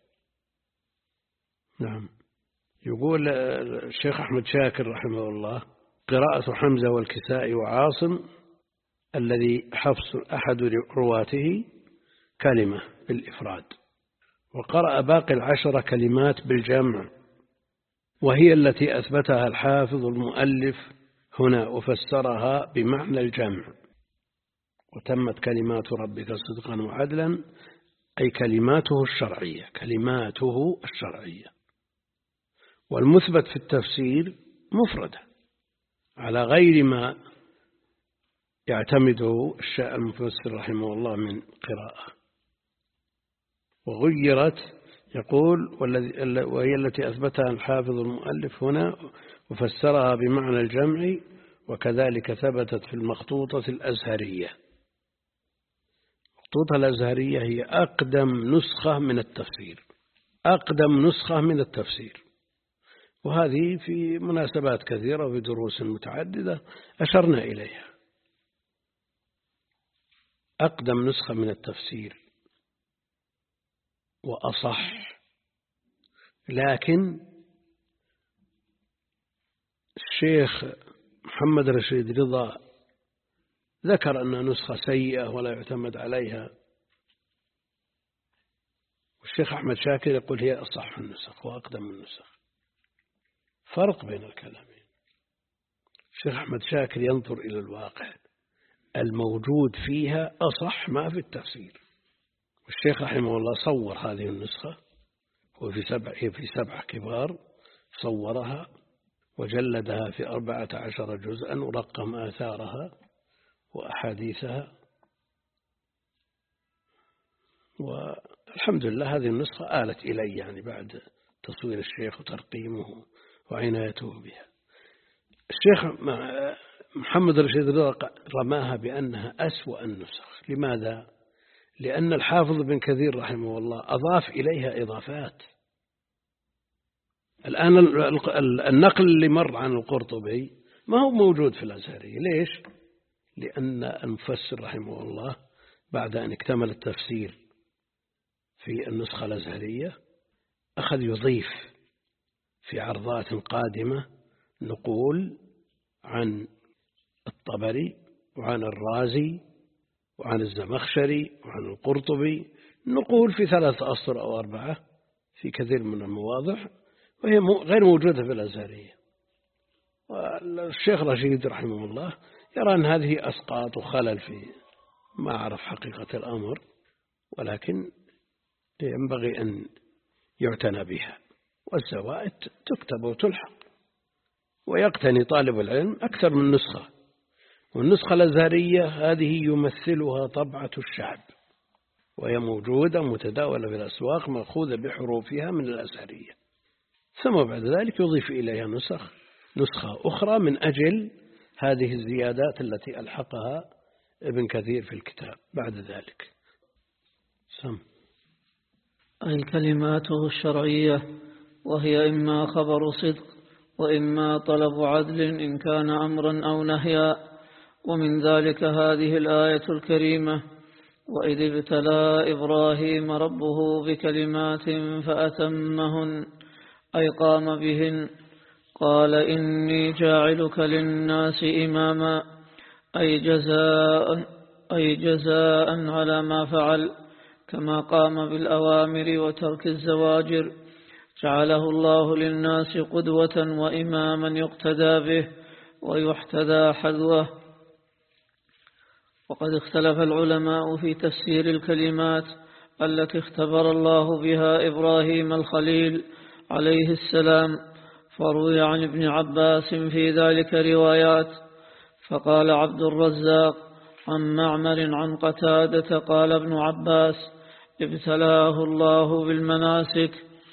نعم. يقول الشيخ أحمد شاكر رحمه الله قراءة حمزة والكسائي وعاصم الذي حفص أحد رواته كلمة بالإفراد، وقرأ باقي العشر كلمات بالجمع، وهي التي أثبتها الحافظ المؤلف هنا وفسرها بمعنى الجمع. وتمت كلمات ربك صدقا وعدلا، أي كلماته الشرعية، كلماته الشرعية. والمثبت في التفسير مفردة على غير ما يعتمده الشاء المفسر رحمه الله من قراءة. وغيرت يقول وهي التي أثبتها الحافظ المؤلف هنا وفسرها بمعنى الجمع، وكذلك ثبتت في المخطوطة الأزهرية. المخطوطة الأزهرية هي أقدم نسخة من التفسير، أقدم نسخة من التفسير، وهذه في مناسبات كثيرة وفي دروس متعددة أشرنا إليها. أقدم نسخة من التفسير وأصح، لكن الشيخ محمد رشيد رضا ذكر أنها نسخة سيئة ولا يعتمد عليها، والشيخ أحمد شاكر يقول هي أصح النسخ وأقدم النسخ. فرق بين الكلامين. الشيخ أحمد شاكر ينظر إلى الواقع الموجود فيها أصح ما في التفسير، والشيخ رحمه الله صور هذه النسخة، وفي سبع في سبع كبار صورها وجلدها في أربعة عشر جزءا ورقم آثارها وأحاديثها، والحمد لله هذه النسخة آلت إلي يعني بعد تصوير الشيخ وترقيمه وعنايته بها. الشيخ محمد رشيد رضا رماها بأنها أسوأ النسخ. لماذا؟ لأن الحافظ بن كثير رحمه الله أضاف إليها إضافات. الآن النقل اللي مر عن القرطبي ما هو موجود في الأزهري. ليش؟ لأن المفسر رحمه الله بعد أن اكتمل التفسير في النسخة الأزهرية أخذ يضيف في عرضات قادمة نقول عن الطبري وعن الرازي وعن الزمخشري وعن القرطبي، نقول في ثلاثة أسطر أو أربعة في كثير من المواضع، وهي غير موجودة في الأزهرية. والشيخ رشيد رحمه الله يرى أن هذه أسقاط وخلل في ما أعرف حقيقة الأمر، ولكن ينبغي أن يعتنى بها، والزوائد تكتب وتلحق، ويقتني طالب العلم أكثر من نسخة. والنسخة الأزهرية هذه يمثلها طبعة الشعب، وهي موجودة متداولة في الأسواق مأخوذة بحروفها من الأزهرية، ثم بعد ذلك يضيف إليها نسخ نسخة أخرى من أجل هذه الزيادات التي ألحقها ابن كثير في الكتاب بعد ذلك. سم أي كلماته الشرعية، وهي إما خبر صدق وإما طلب عدل إن كان أمرا أو نهيا. ومن ذلك هذه الآية الكريمة: وإذ ابتلى إبراهيم ربه بكلمات فأتمهن أي قام بهن قال إني جاعلك للناس إماما أي جزاء, أي جزاء على ما فعل كما قام بالأوامر وترك الزواجر جعله الله للناس قدوة وإماما يقتدى به ويحتذى حذوه. وقد اختلف العلماء في تفسير الكلمات التي اختبر الله بها إبراهيم الخليل عليه السلام، فروي عن ابن عباس في ذلك روايات. فقال عبد الرزاق عن معمر عن قتادة قال ابن عباس ابتلاه الله بالمناسك.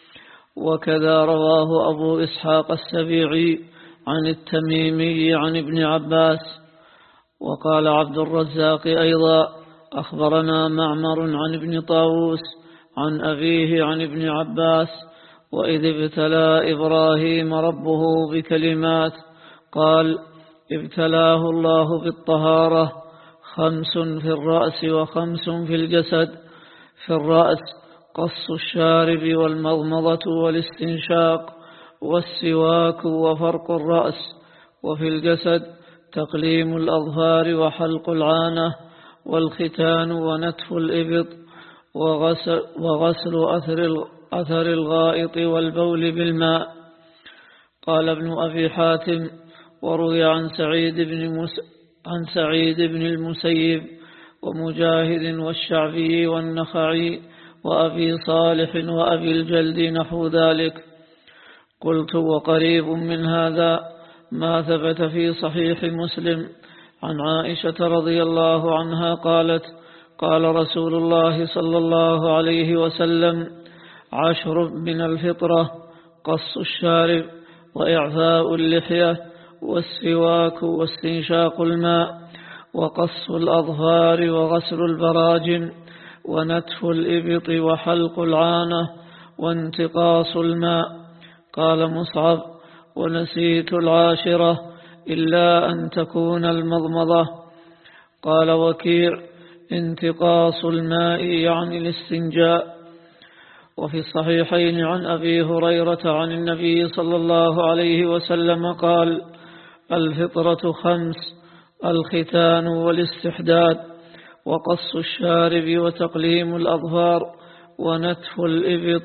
وكذا رواه أبو إسحاق السبيعي عن التميمي عن ابن عباس. وقال عبد الرزاق أيضا أخبرنا معمر عن ابن طاووس عن أبيه عن ابن عباس وإذ ابتلى إبراهيم ربه بكلمات قال ابتلاه الله بالطهارة خمس في الرأس وخمس في الجسد. في الرأس قص الشارب والمضمضة والاستنشاق والسواك وفرق الرأس، وفي الجسد تقليم الأظفار وحلق العانة والختان ونتف الإبط وغسل, وغسل أثر, أثر الغائط والبول بالماء. قال ابن أبي حاتم وروي عن سعيد بن, مس... عن سعيد بن المسيب ومجاهد والشعبي والنخعي وأبي صالح وأبي الجلد نحو ذلك. قلت وقريب من هذا ما ثبت في صحيح مسلم عن عائشة رضي الله عنها قالت قال رسول الله صلى الله عليه وسلم عشر من الفطرة قص الشارب وإعفاء اللحية والسواك واستنشاق الماء وقص الأظفار وغسل البراجم ونتف الإبط وحلق العانة وانتقاص الماء. قال مصعب ونسيت العاشرة إلا أن تكون المضمضة. قال وكيع انتقاص الماء يعني الاستنجاء. وفي الصحيحين عن أبي هريرة عن النبي صلى الله عليه وسلم قال الفطرة خمس الختان والاستحداد وقص الشارب وتقليم الأظفار ونتف الإبط.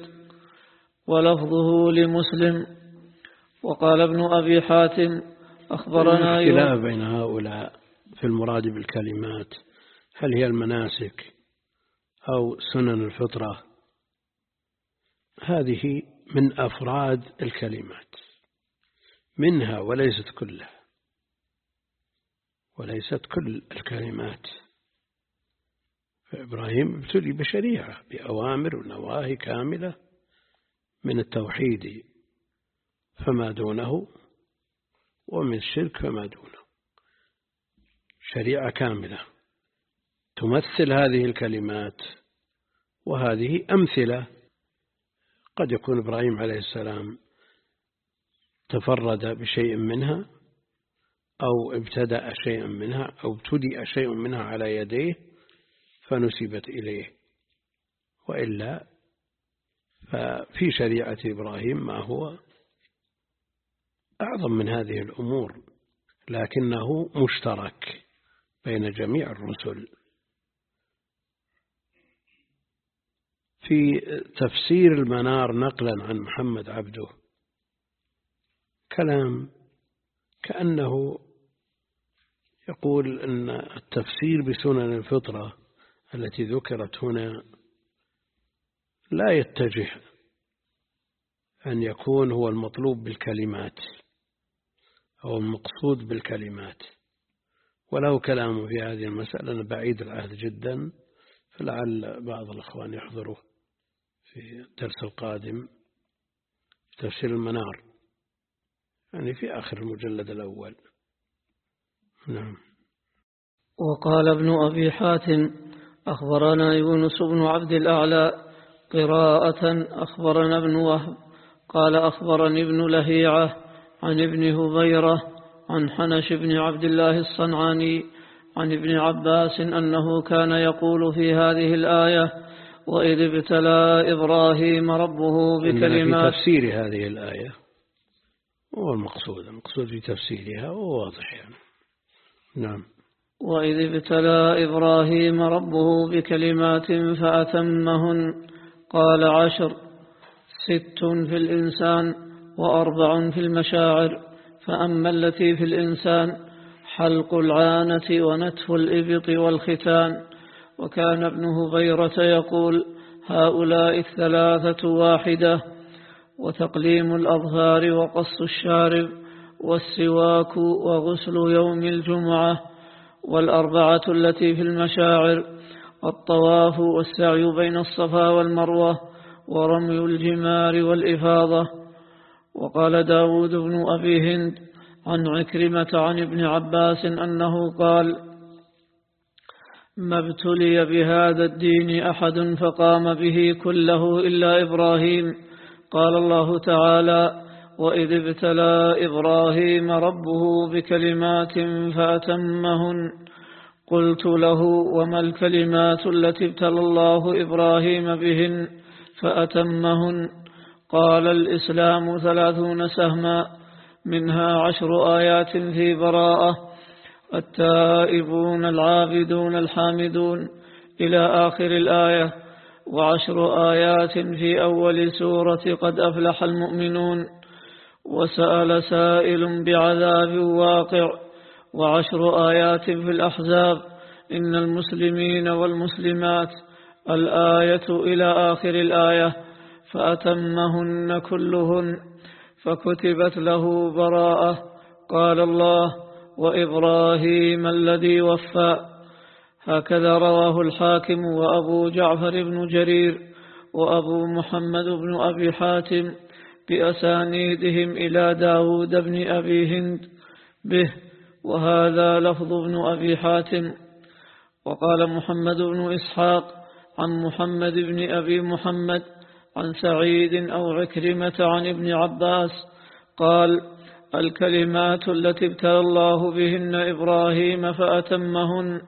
ولفظه لمسلم. وقال ابن أبي حاتم أخبرنا اختلاف بين هؤلاء في المراد بالكلمات، هل هي المناسك أو سنن الفطرة؟ هذه من أفراد الكلمات، منها وليست كلها، وليست كل الكلمات. فإبراهيم ابتلي بشريعة بأوامر ونواهي كاملة من التوحيد فما دونه ومن الشرك فما دونه، شريعة كاملة تمثل هذه الكلمات. وهذه أمثلة، قد يكون إبراهيم عليه السلام تفرد بشيء منها أو ابتدأ شيئا منها أو ابتدأ شيء منها على يديه فنسبت إليه، وإلا ففي شريعة إبراهيم ما هو أعظم من هذه الأمور، لكنه مشترك بين جميع الرسل. في تفسير المنار نقلا عن محمد عبده كلام كأنه يقول أن التفسير بسنن الفطرة التي ذكرت هنا لا يتجه أن يكون هو المطلوب بالكلمات أو المقصود بالكلمات، وله كلام في هذه المسألة بعيد العهد جدا، فلعل بعض الأخوان يحضره في الدرس القادم تفسير المنار، يعني في آخر المجلد الأول. نعم. وقال ابن أبي حاتم أخبرنا يونس بن عبد الأعلى قراءة أخبرنا ابن وهب قال أخبرني ابن لهيعة عن ابن هبيرة عن حنش بن عبد الله الصنعاني عن ابن عباس أنه كان يقول في هذه الآية وإذ ابتلى إبراهيم ربه بكلمات. في تفسير هذه الآية هو المقصود المقصود في تفسيرها هو واضح يعني. نعم. وإذ ابتلى إبراهيم ربه بكلمات فأتمهن قال عشر ست في الإنسان وأربع في المشاعر، فأما التي في الإنسان حلق العانة ونتف الإبط والختان. وكان ابن هبيرة يقول هؤلاء الثلاثة واحدة، وتقليم الأظهار وقص الشارب والسواك وغسل يوم الجمعة. والأربعة التي في المشاعر الطواف والسعي بين الصفا والمروة ورمي الجمار والإفاضة. وقال داود بن أبي هند عن عكرمة عن ابن عباس أنه قال ما ابتلي بهذا الدين أحد فقام به كله إلا إبراهيم. قال الله تعالى وإذ ابتلى إبراهيم ربه بكلمات فأتمهن. قلت له وما الكلمات التي ابتلى الله إبراهيم بهن فأتمهن؟ قال الإسلام ثلاثون سهما، منها عشر آيات في براءة، التائبون العابدون الحامدون إلى آخر الآية، وعشر آيات في أول سورة قد أفلح المؤمنون، وسأل سائل بعذاب واقع، وعشر آيات في الأحزاب، إن المسلمين والمسلمات، الآية إلى آخر الآية، فأتمهن كلهن فكتبت له براءة. قال الله وإبراهيم الذي وفى. هكذا رواه الحاكم وأبو جعفر بن جرير وأبو محمد بن أبي حاتم بأسانيدهم إلى داود بن أبي هند به، وهذا لفظ ابن أبي حاتم. وقال محمد بن إسحاق عن محمد بن أبي محمد عن سعيد أو عكرمة عن ابن عباس قال الكلمات التي ابتلى الله بهن إبراهيم فأتمهن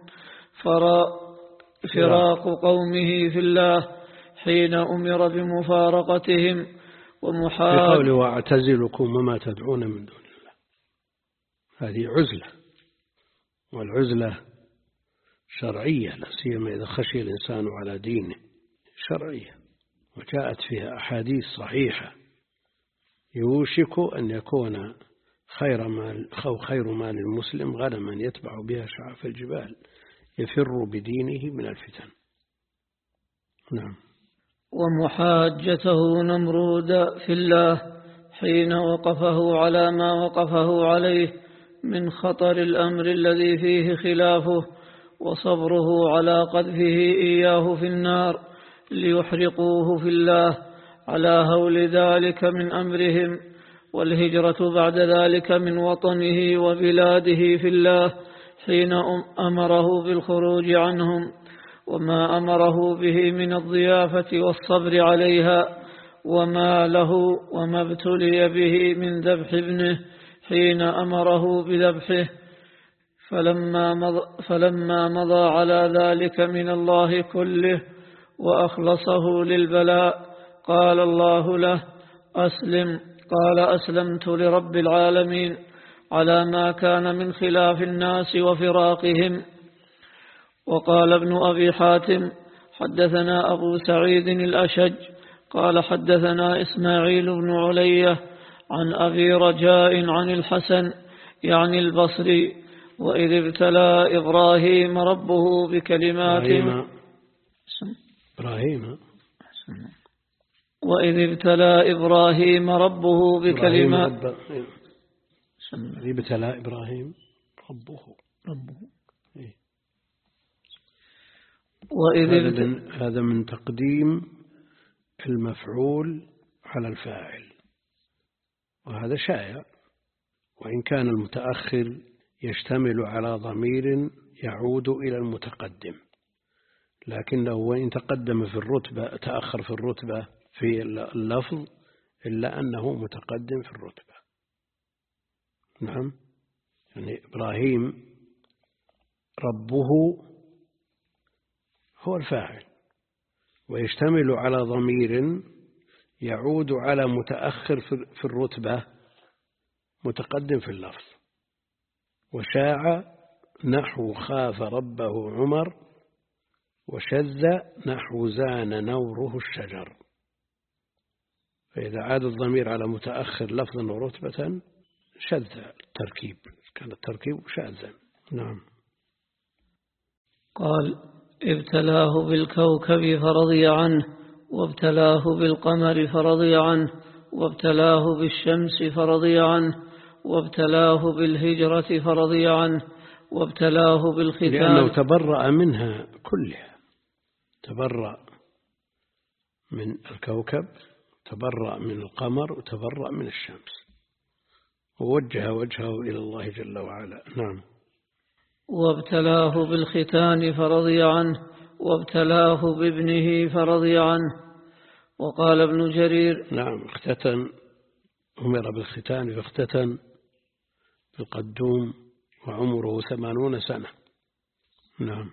فراق قومه في الله حين أمر بمفارقتهم ومحاد. في قوله واعتزلكم وما تدعون من دون الله، هذه عزلة، والعزلة شرعية، لا سيما إذا خشي الإنسان على دينه، شرعية، وجاءت فيها أحاديث صحيحة يوشك أن يكون خير مال أو خير مال المسلم غنما يتبع بها شعاف الجبال يفر بدينه من الفتن. نعم. ومحاجته نمرود في الله حين وقفه على ما وقفه عليه من خطر الأمر الذي فيه خلافه، وصبره على قذفه إياه في النار ليحرقوه في الله على هول ذلك من أمرهم، والهجرة بعد ذلك من وطنه وبلاده في الله حين أمره بالخروج عنهم، وما أمره به من الضيافة والصبر عليها، وما له وما ابتلي به من ذبح ابنه حين أمره بذبحه، فلما مضى, فلما مضى على ذلك من الله كله وأخلصه للبلاء قال الله له أسلم، قال أسلمت لرب العالمين على ما كان من خلاف الناس وفراقهم. وقال ابن أبي حاتم حدثنا أبو سعيد الأشج قال حدثنا إسماعيل بن علية عن أبي رجاء عن الحسن يعني البصري وإذ ابتلى إبراهيم ربه بكلمات إبراهيم, إبراهيم. وإذ ابتلى إبراهيم ربه بكلمات إذ ابتلى إبراهيم ربه ربه إيه. وإذ هذا من, هذا من تقديم المفعول على الفاعل، وهذا شائع، وإن كان المتأخر يشتمل على ضمير يعود إلى المتقدم، لكنه وإن تقدم في الرتبة تأخر في الرتبة في اللفظ إلا أنه متقدم في الرتبة. نعم، يعني إبراهيم ربه هو الفاعل، ويشتمل على ضمير يعود على متأخر في الرتبة متقدم في اللفظ. وشاع نحو خاف ربه عمر، وشذ نحو زان نوره الشجر. فإذا عاد الضمير على متأخر لفظا ورتبة شذ التركيب، كان التركيب شاذا. نعم. قال: ابتلاه بالكوكب فرضي عنه، وابتلاه بالقمر فرضي عنه، وابتلاه بالشمس فرضي عنه، وابتلاه بالهجرة فرضي عنه، وابتلاه بالختان، لأنه تبرأ منها كلها، تبرأ من الكوكب، تبرأ من القمر، وتبرأ من الشمس، ووجه وجهه إلى الله جل وعلا. نعم. وابتلاه بالختان فرضي عنه، وابتلاه بابنه فرضي عنه. وقال ابن جرير: نعم، اختتن، أمر بالختان فاختتن بالقدوم وعمره ثمانون سنة. نعم.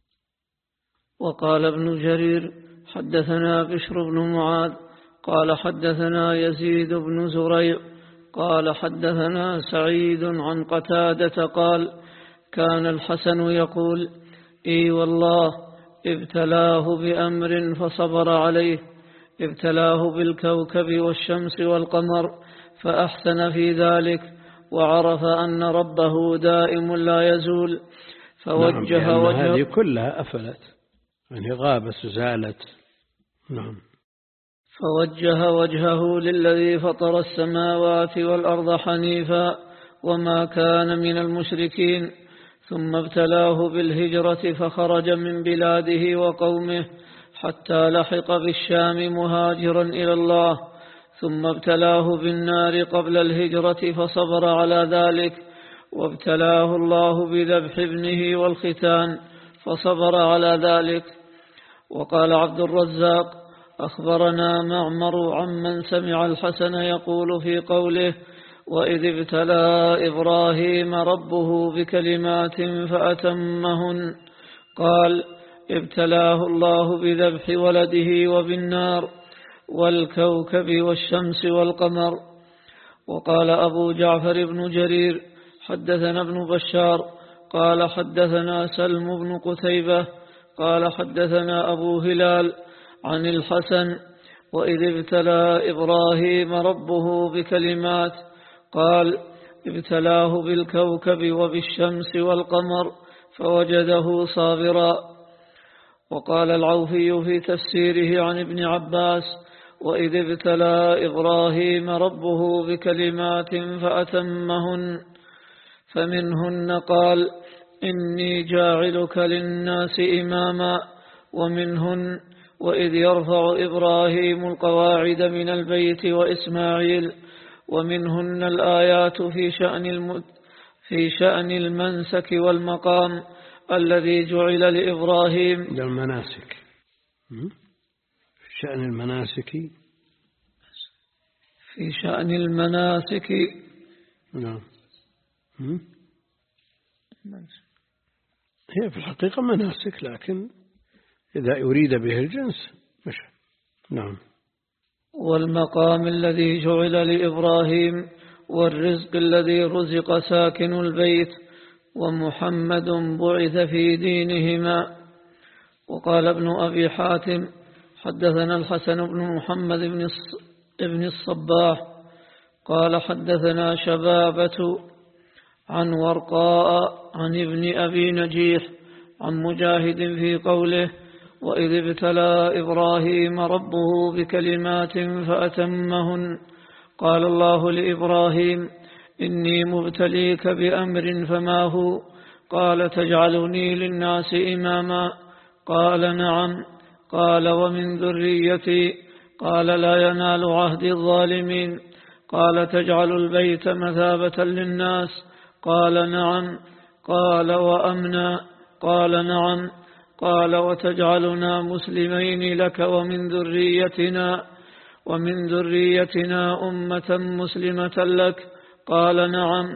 وقال ابن جرير: حدثنا بشر بن معاذ قال حدثنا يزيد بن زريع قال حدثنا سعيد عن قتادة قال: كان الحسن يقول: إي والله ابتلاه بأمر فصبر عليه، ابتلاه بالكوكب والشمس والقمر فأحسن في ذلك، وعرف أن ربه دائم لا يزول، فوجه نعم، وجهه. هذه كلها أفلت، يعني غابت وزالت. نعم. فوجه وجهه للذي فطر السماوات والأرض حنيفا وما كان من المشركين، ثم ابتلاه بالهجرة فخرج من بلاده وقومه حتى لحق بالشام مهاجرا إلى الله، ثم ابتلاه بالنار قبل الهجرة فصبر على ذلك، وابتلاه الله بذبح ابنه والختان فصبر على ذلك. وقال عبد الرزاق: أخبرنا معمر عمن سمع الحسن يقول في قوله: وإذ ابتلى إبراهيم ربه بكلمات فأتمهن، قال: ابتلاه الله بذبح ولده وبالنار والكوكب والشمس والقمر. وقال أبو جعفر بن جرير: حدثنا ابن بشار قال حدثنا سلم بن قتيبة قال حدثنا أبو هلال عن الحسن: وإذ ابتلى إبراهيم ربه بكلمات، قال: ابتلاه بالكوكب وبالشمس والقمر فوجده صابرا. وقال العوفي في تفسيره عن ابن عباس: وإذ ابتلى إبراهيم ربه بكلمات فأتمهن، فمنهن قال: إني جاعلك للناس إماما، ومنهن: وإذ يرفع إبراهيم القواعد من البيت وإسماعيل، ومنهن الآيات في شأن الم... في شأن المنسك والمقام الذي جعل لإبراهيم. المناسك، في شأن المناسك، في شأن المناسك. نعم. هي في الحقيقة مناسك، لكن إذا أريد به الجنس مش. نعم. والمقام الذي جعل لإبراهيم، والرزق الذي رزق ساكن البيت، ومحمد بعث في دينهما. وقال ابن أبي حاتم: حدثنا الحسن بن محمد بن الصباح قال حدثنا شبابة عن ورقاء عن ابن أبي نجيح عن مجاهد في قوله: وإذ ابتلى إبراهيم ربه بكلمات فأتمهن، قال الله لإبراهيم: إني مبتليك بأمر فما هو؟ قال: تجعلني للناس إماما؟ قال: نعم. قال: ومن ذريتي؟ قال: لا ينال عهد الظالمين. قال: تجعل البيت مثابة للناس؟ قال: نعم. قال: وأمنا؟ قال: نعم. قال: وتجعلنا مسلمين لك ومن ذريتنا ومن ذريتنا أمة مسلمة لك؟ قال: نعم.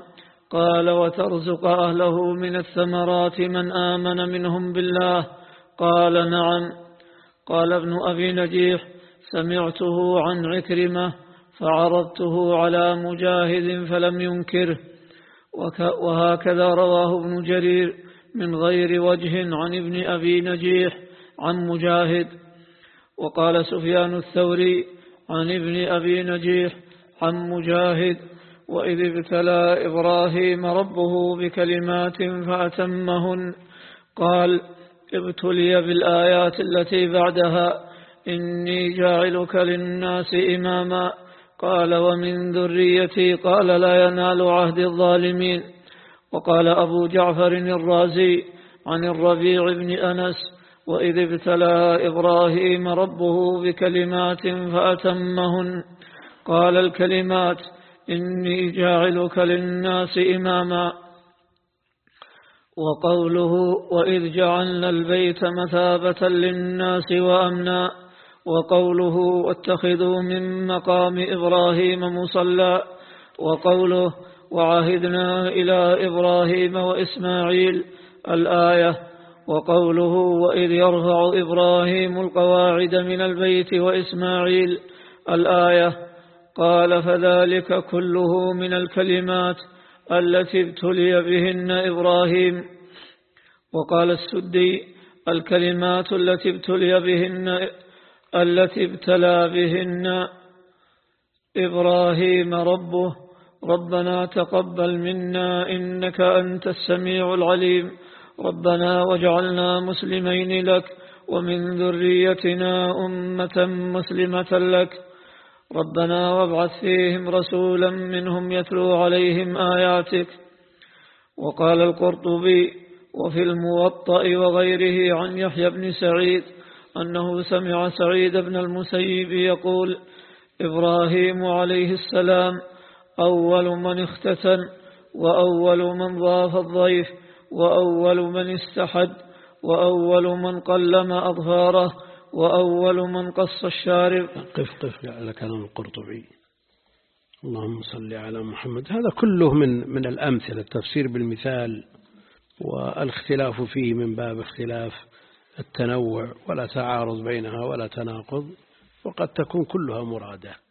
قال وترزق أهله من الثمرات من آمن منهم بالله؟ قال نعم. قال ابن أبي نجيح سمعته عن عكرمة فعرضته على مجاهد فلم ينكره، وهكذا رواه ابن جرير من غير وجه عن ابن أبي نجيح عن مجاهد. وقال سفيان الثوري عن ابن أبي نجيح عن مجاهد: وإذ ابتلى إبراهيم ربه بكلمات فأتمهن، قال: ابتلي بالآيات التي بعدها: إني جاعلك للناس إماما، قال: ومن ذريتي، قال: لا ينال عهد الظالمين. وقال أبو جعفر الرازي عن الربيع بن أنس: وإذ ابتلى إبراهيم ربه بكلمات فأتمهن، قال الكلمات: إني جاعلك للناس إماما. وقوله: وإذ جعلنا البيت مثابة للناس وأمنا. وقوله: واتخذوا من مقام إبراهيم مصلى. وقوله: وعهدنا إلى إبراهيم وإسماعيل، الآية. وقوله: وإذ يرفع إبراهيم القواعد من البيت وإسماعيل، الآية. قال: فذلك كله من الكلمات التي ابتلي بهن إبراهيم. وقال السدي: الكلمات التي ابتلي بهن التي ابتلى بهن إبراهيم ربه: ربنا تقبل منا إنك أنت السميع العليم، ربنا واجعلنا مسلمين لك ومن ذريتنا أمة مسلمة لك، ربنا وابعث فيهم رسولا منهم يتلو عليهم آياتك. وقال القرطبي: وفي الموطأ وغيره عن يحيى بن سعيد أنه سمع سعيد بن المسيب يقول: إبراهيم عليه السلام أول من اختتن، وأول من ضاف الضيف، وأول من استحد، وأول من قلم أظفاره، وأول من قص الشارب. قف قف على كلام القرطبي. اللهم صل على محمد. هذا كله من من الأمثلة، التفسير بالمثال، والاختلاف فيه من باب اختلاف التنوع، ولا تعارض بينها ولا تناقض، وقد تكون كلها مرادة.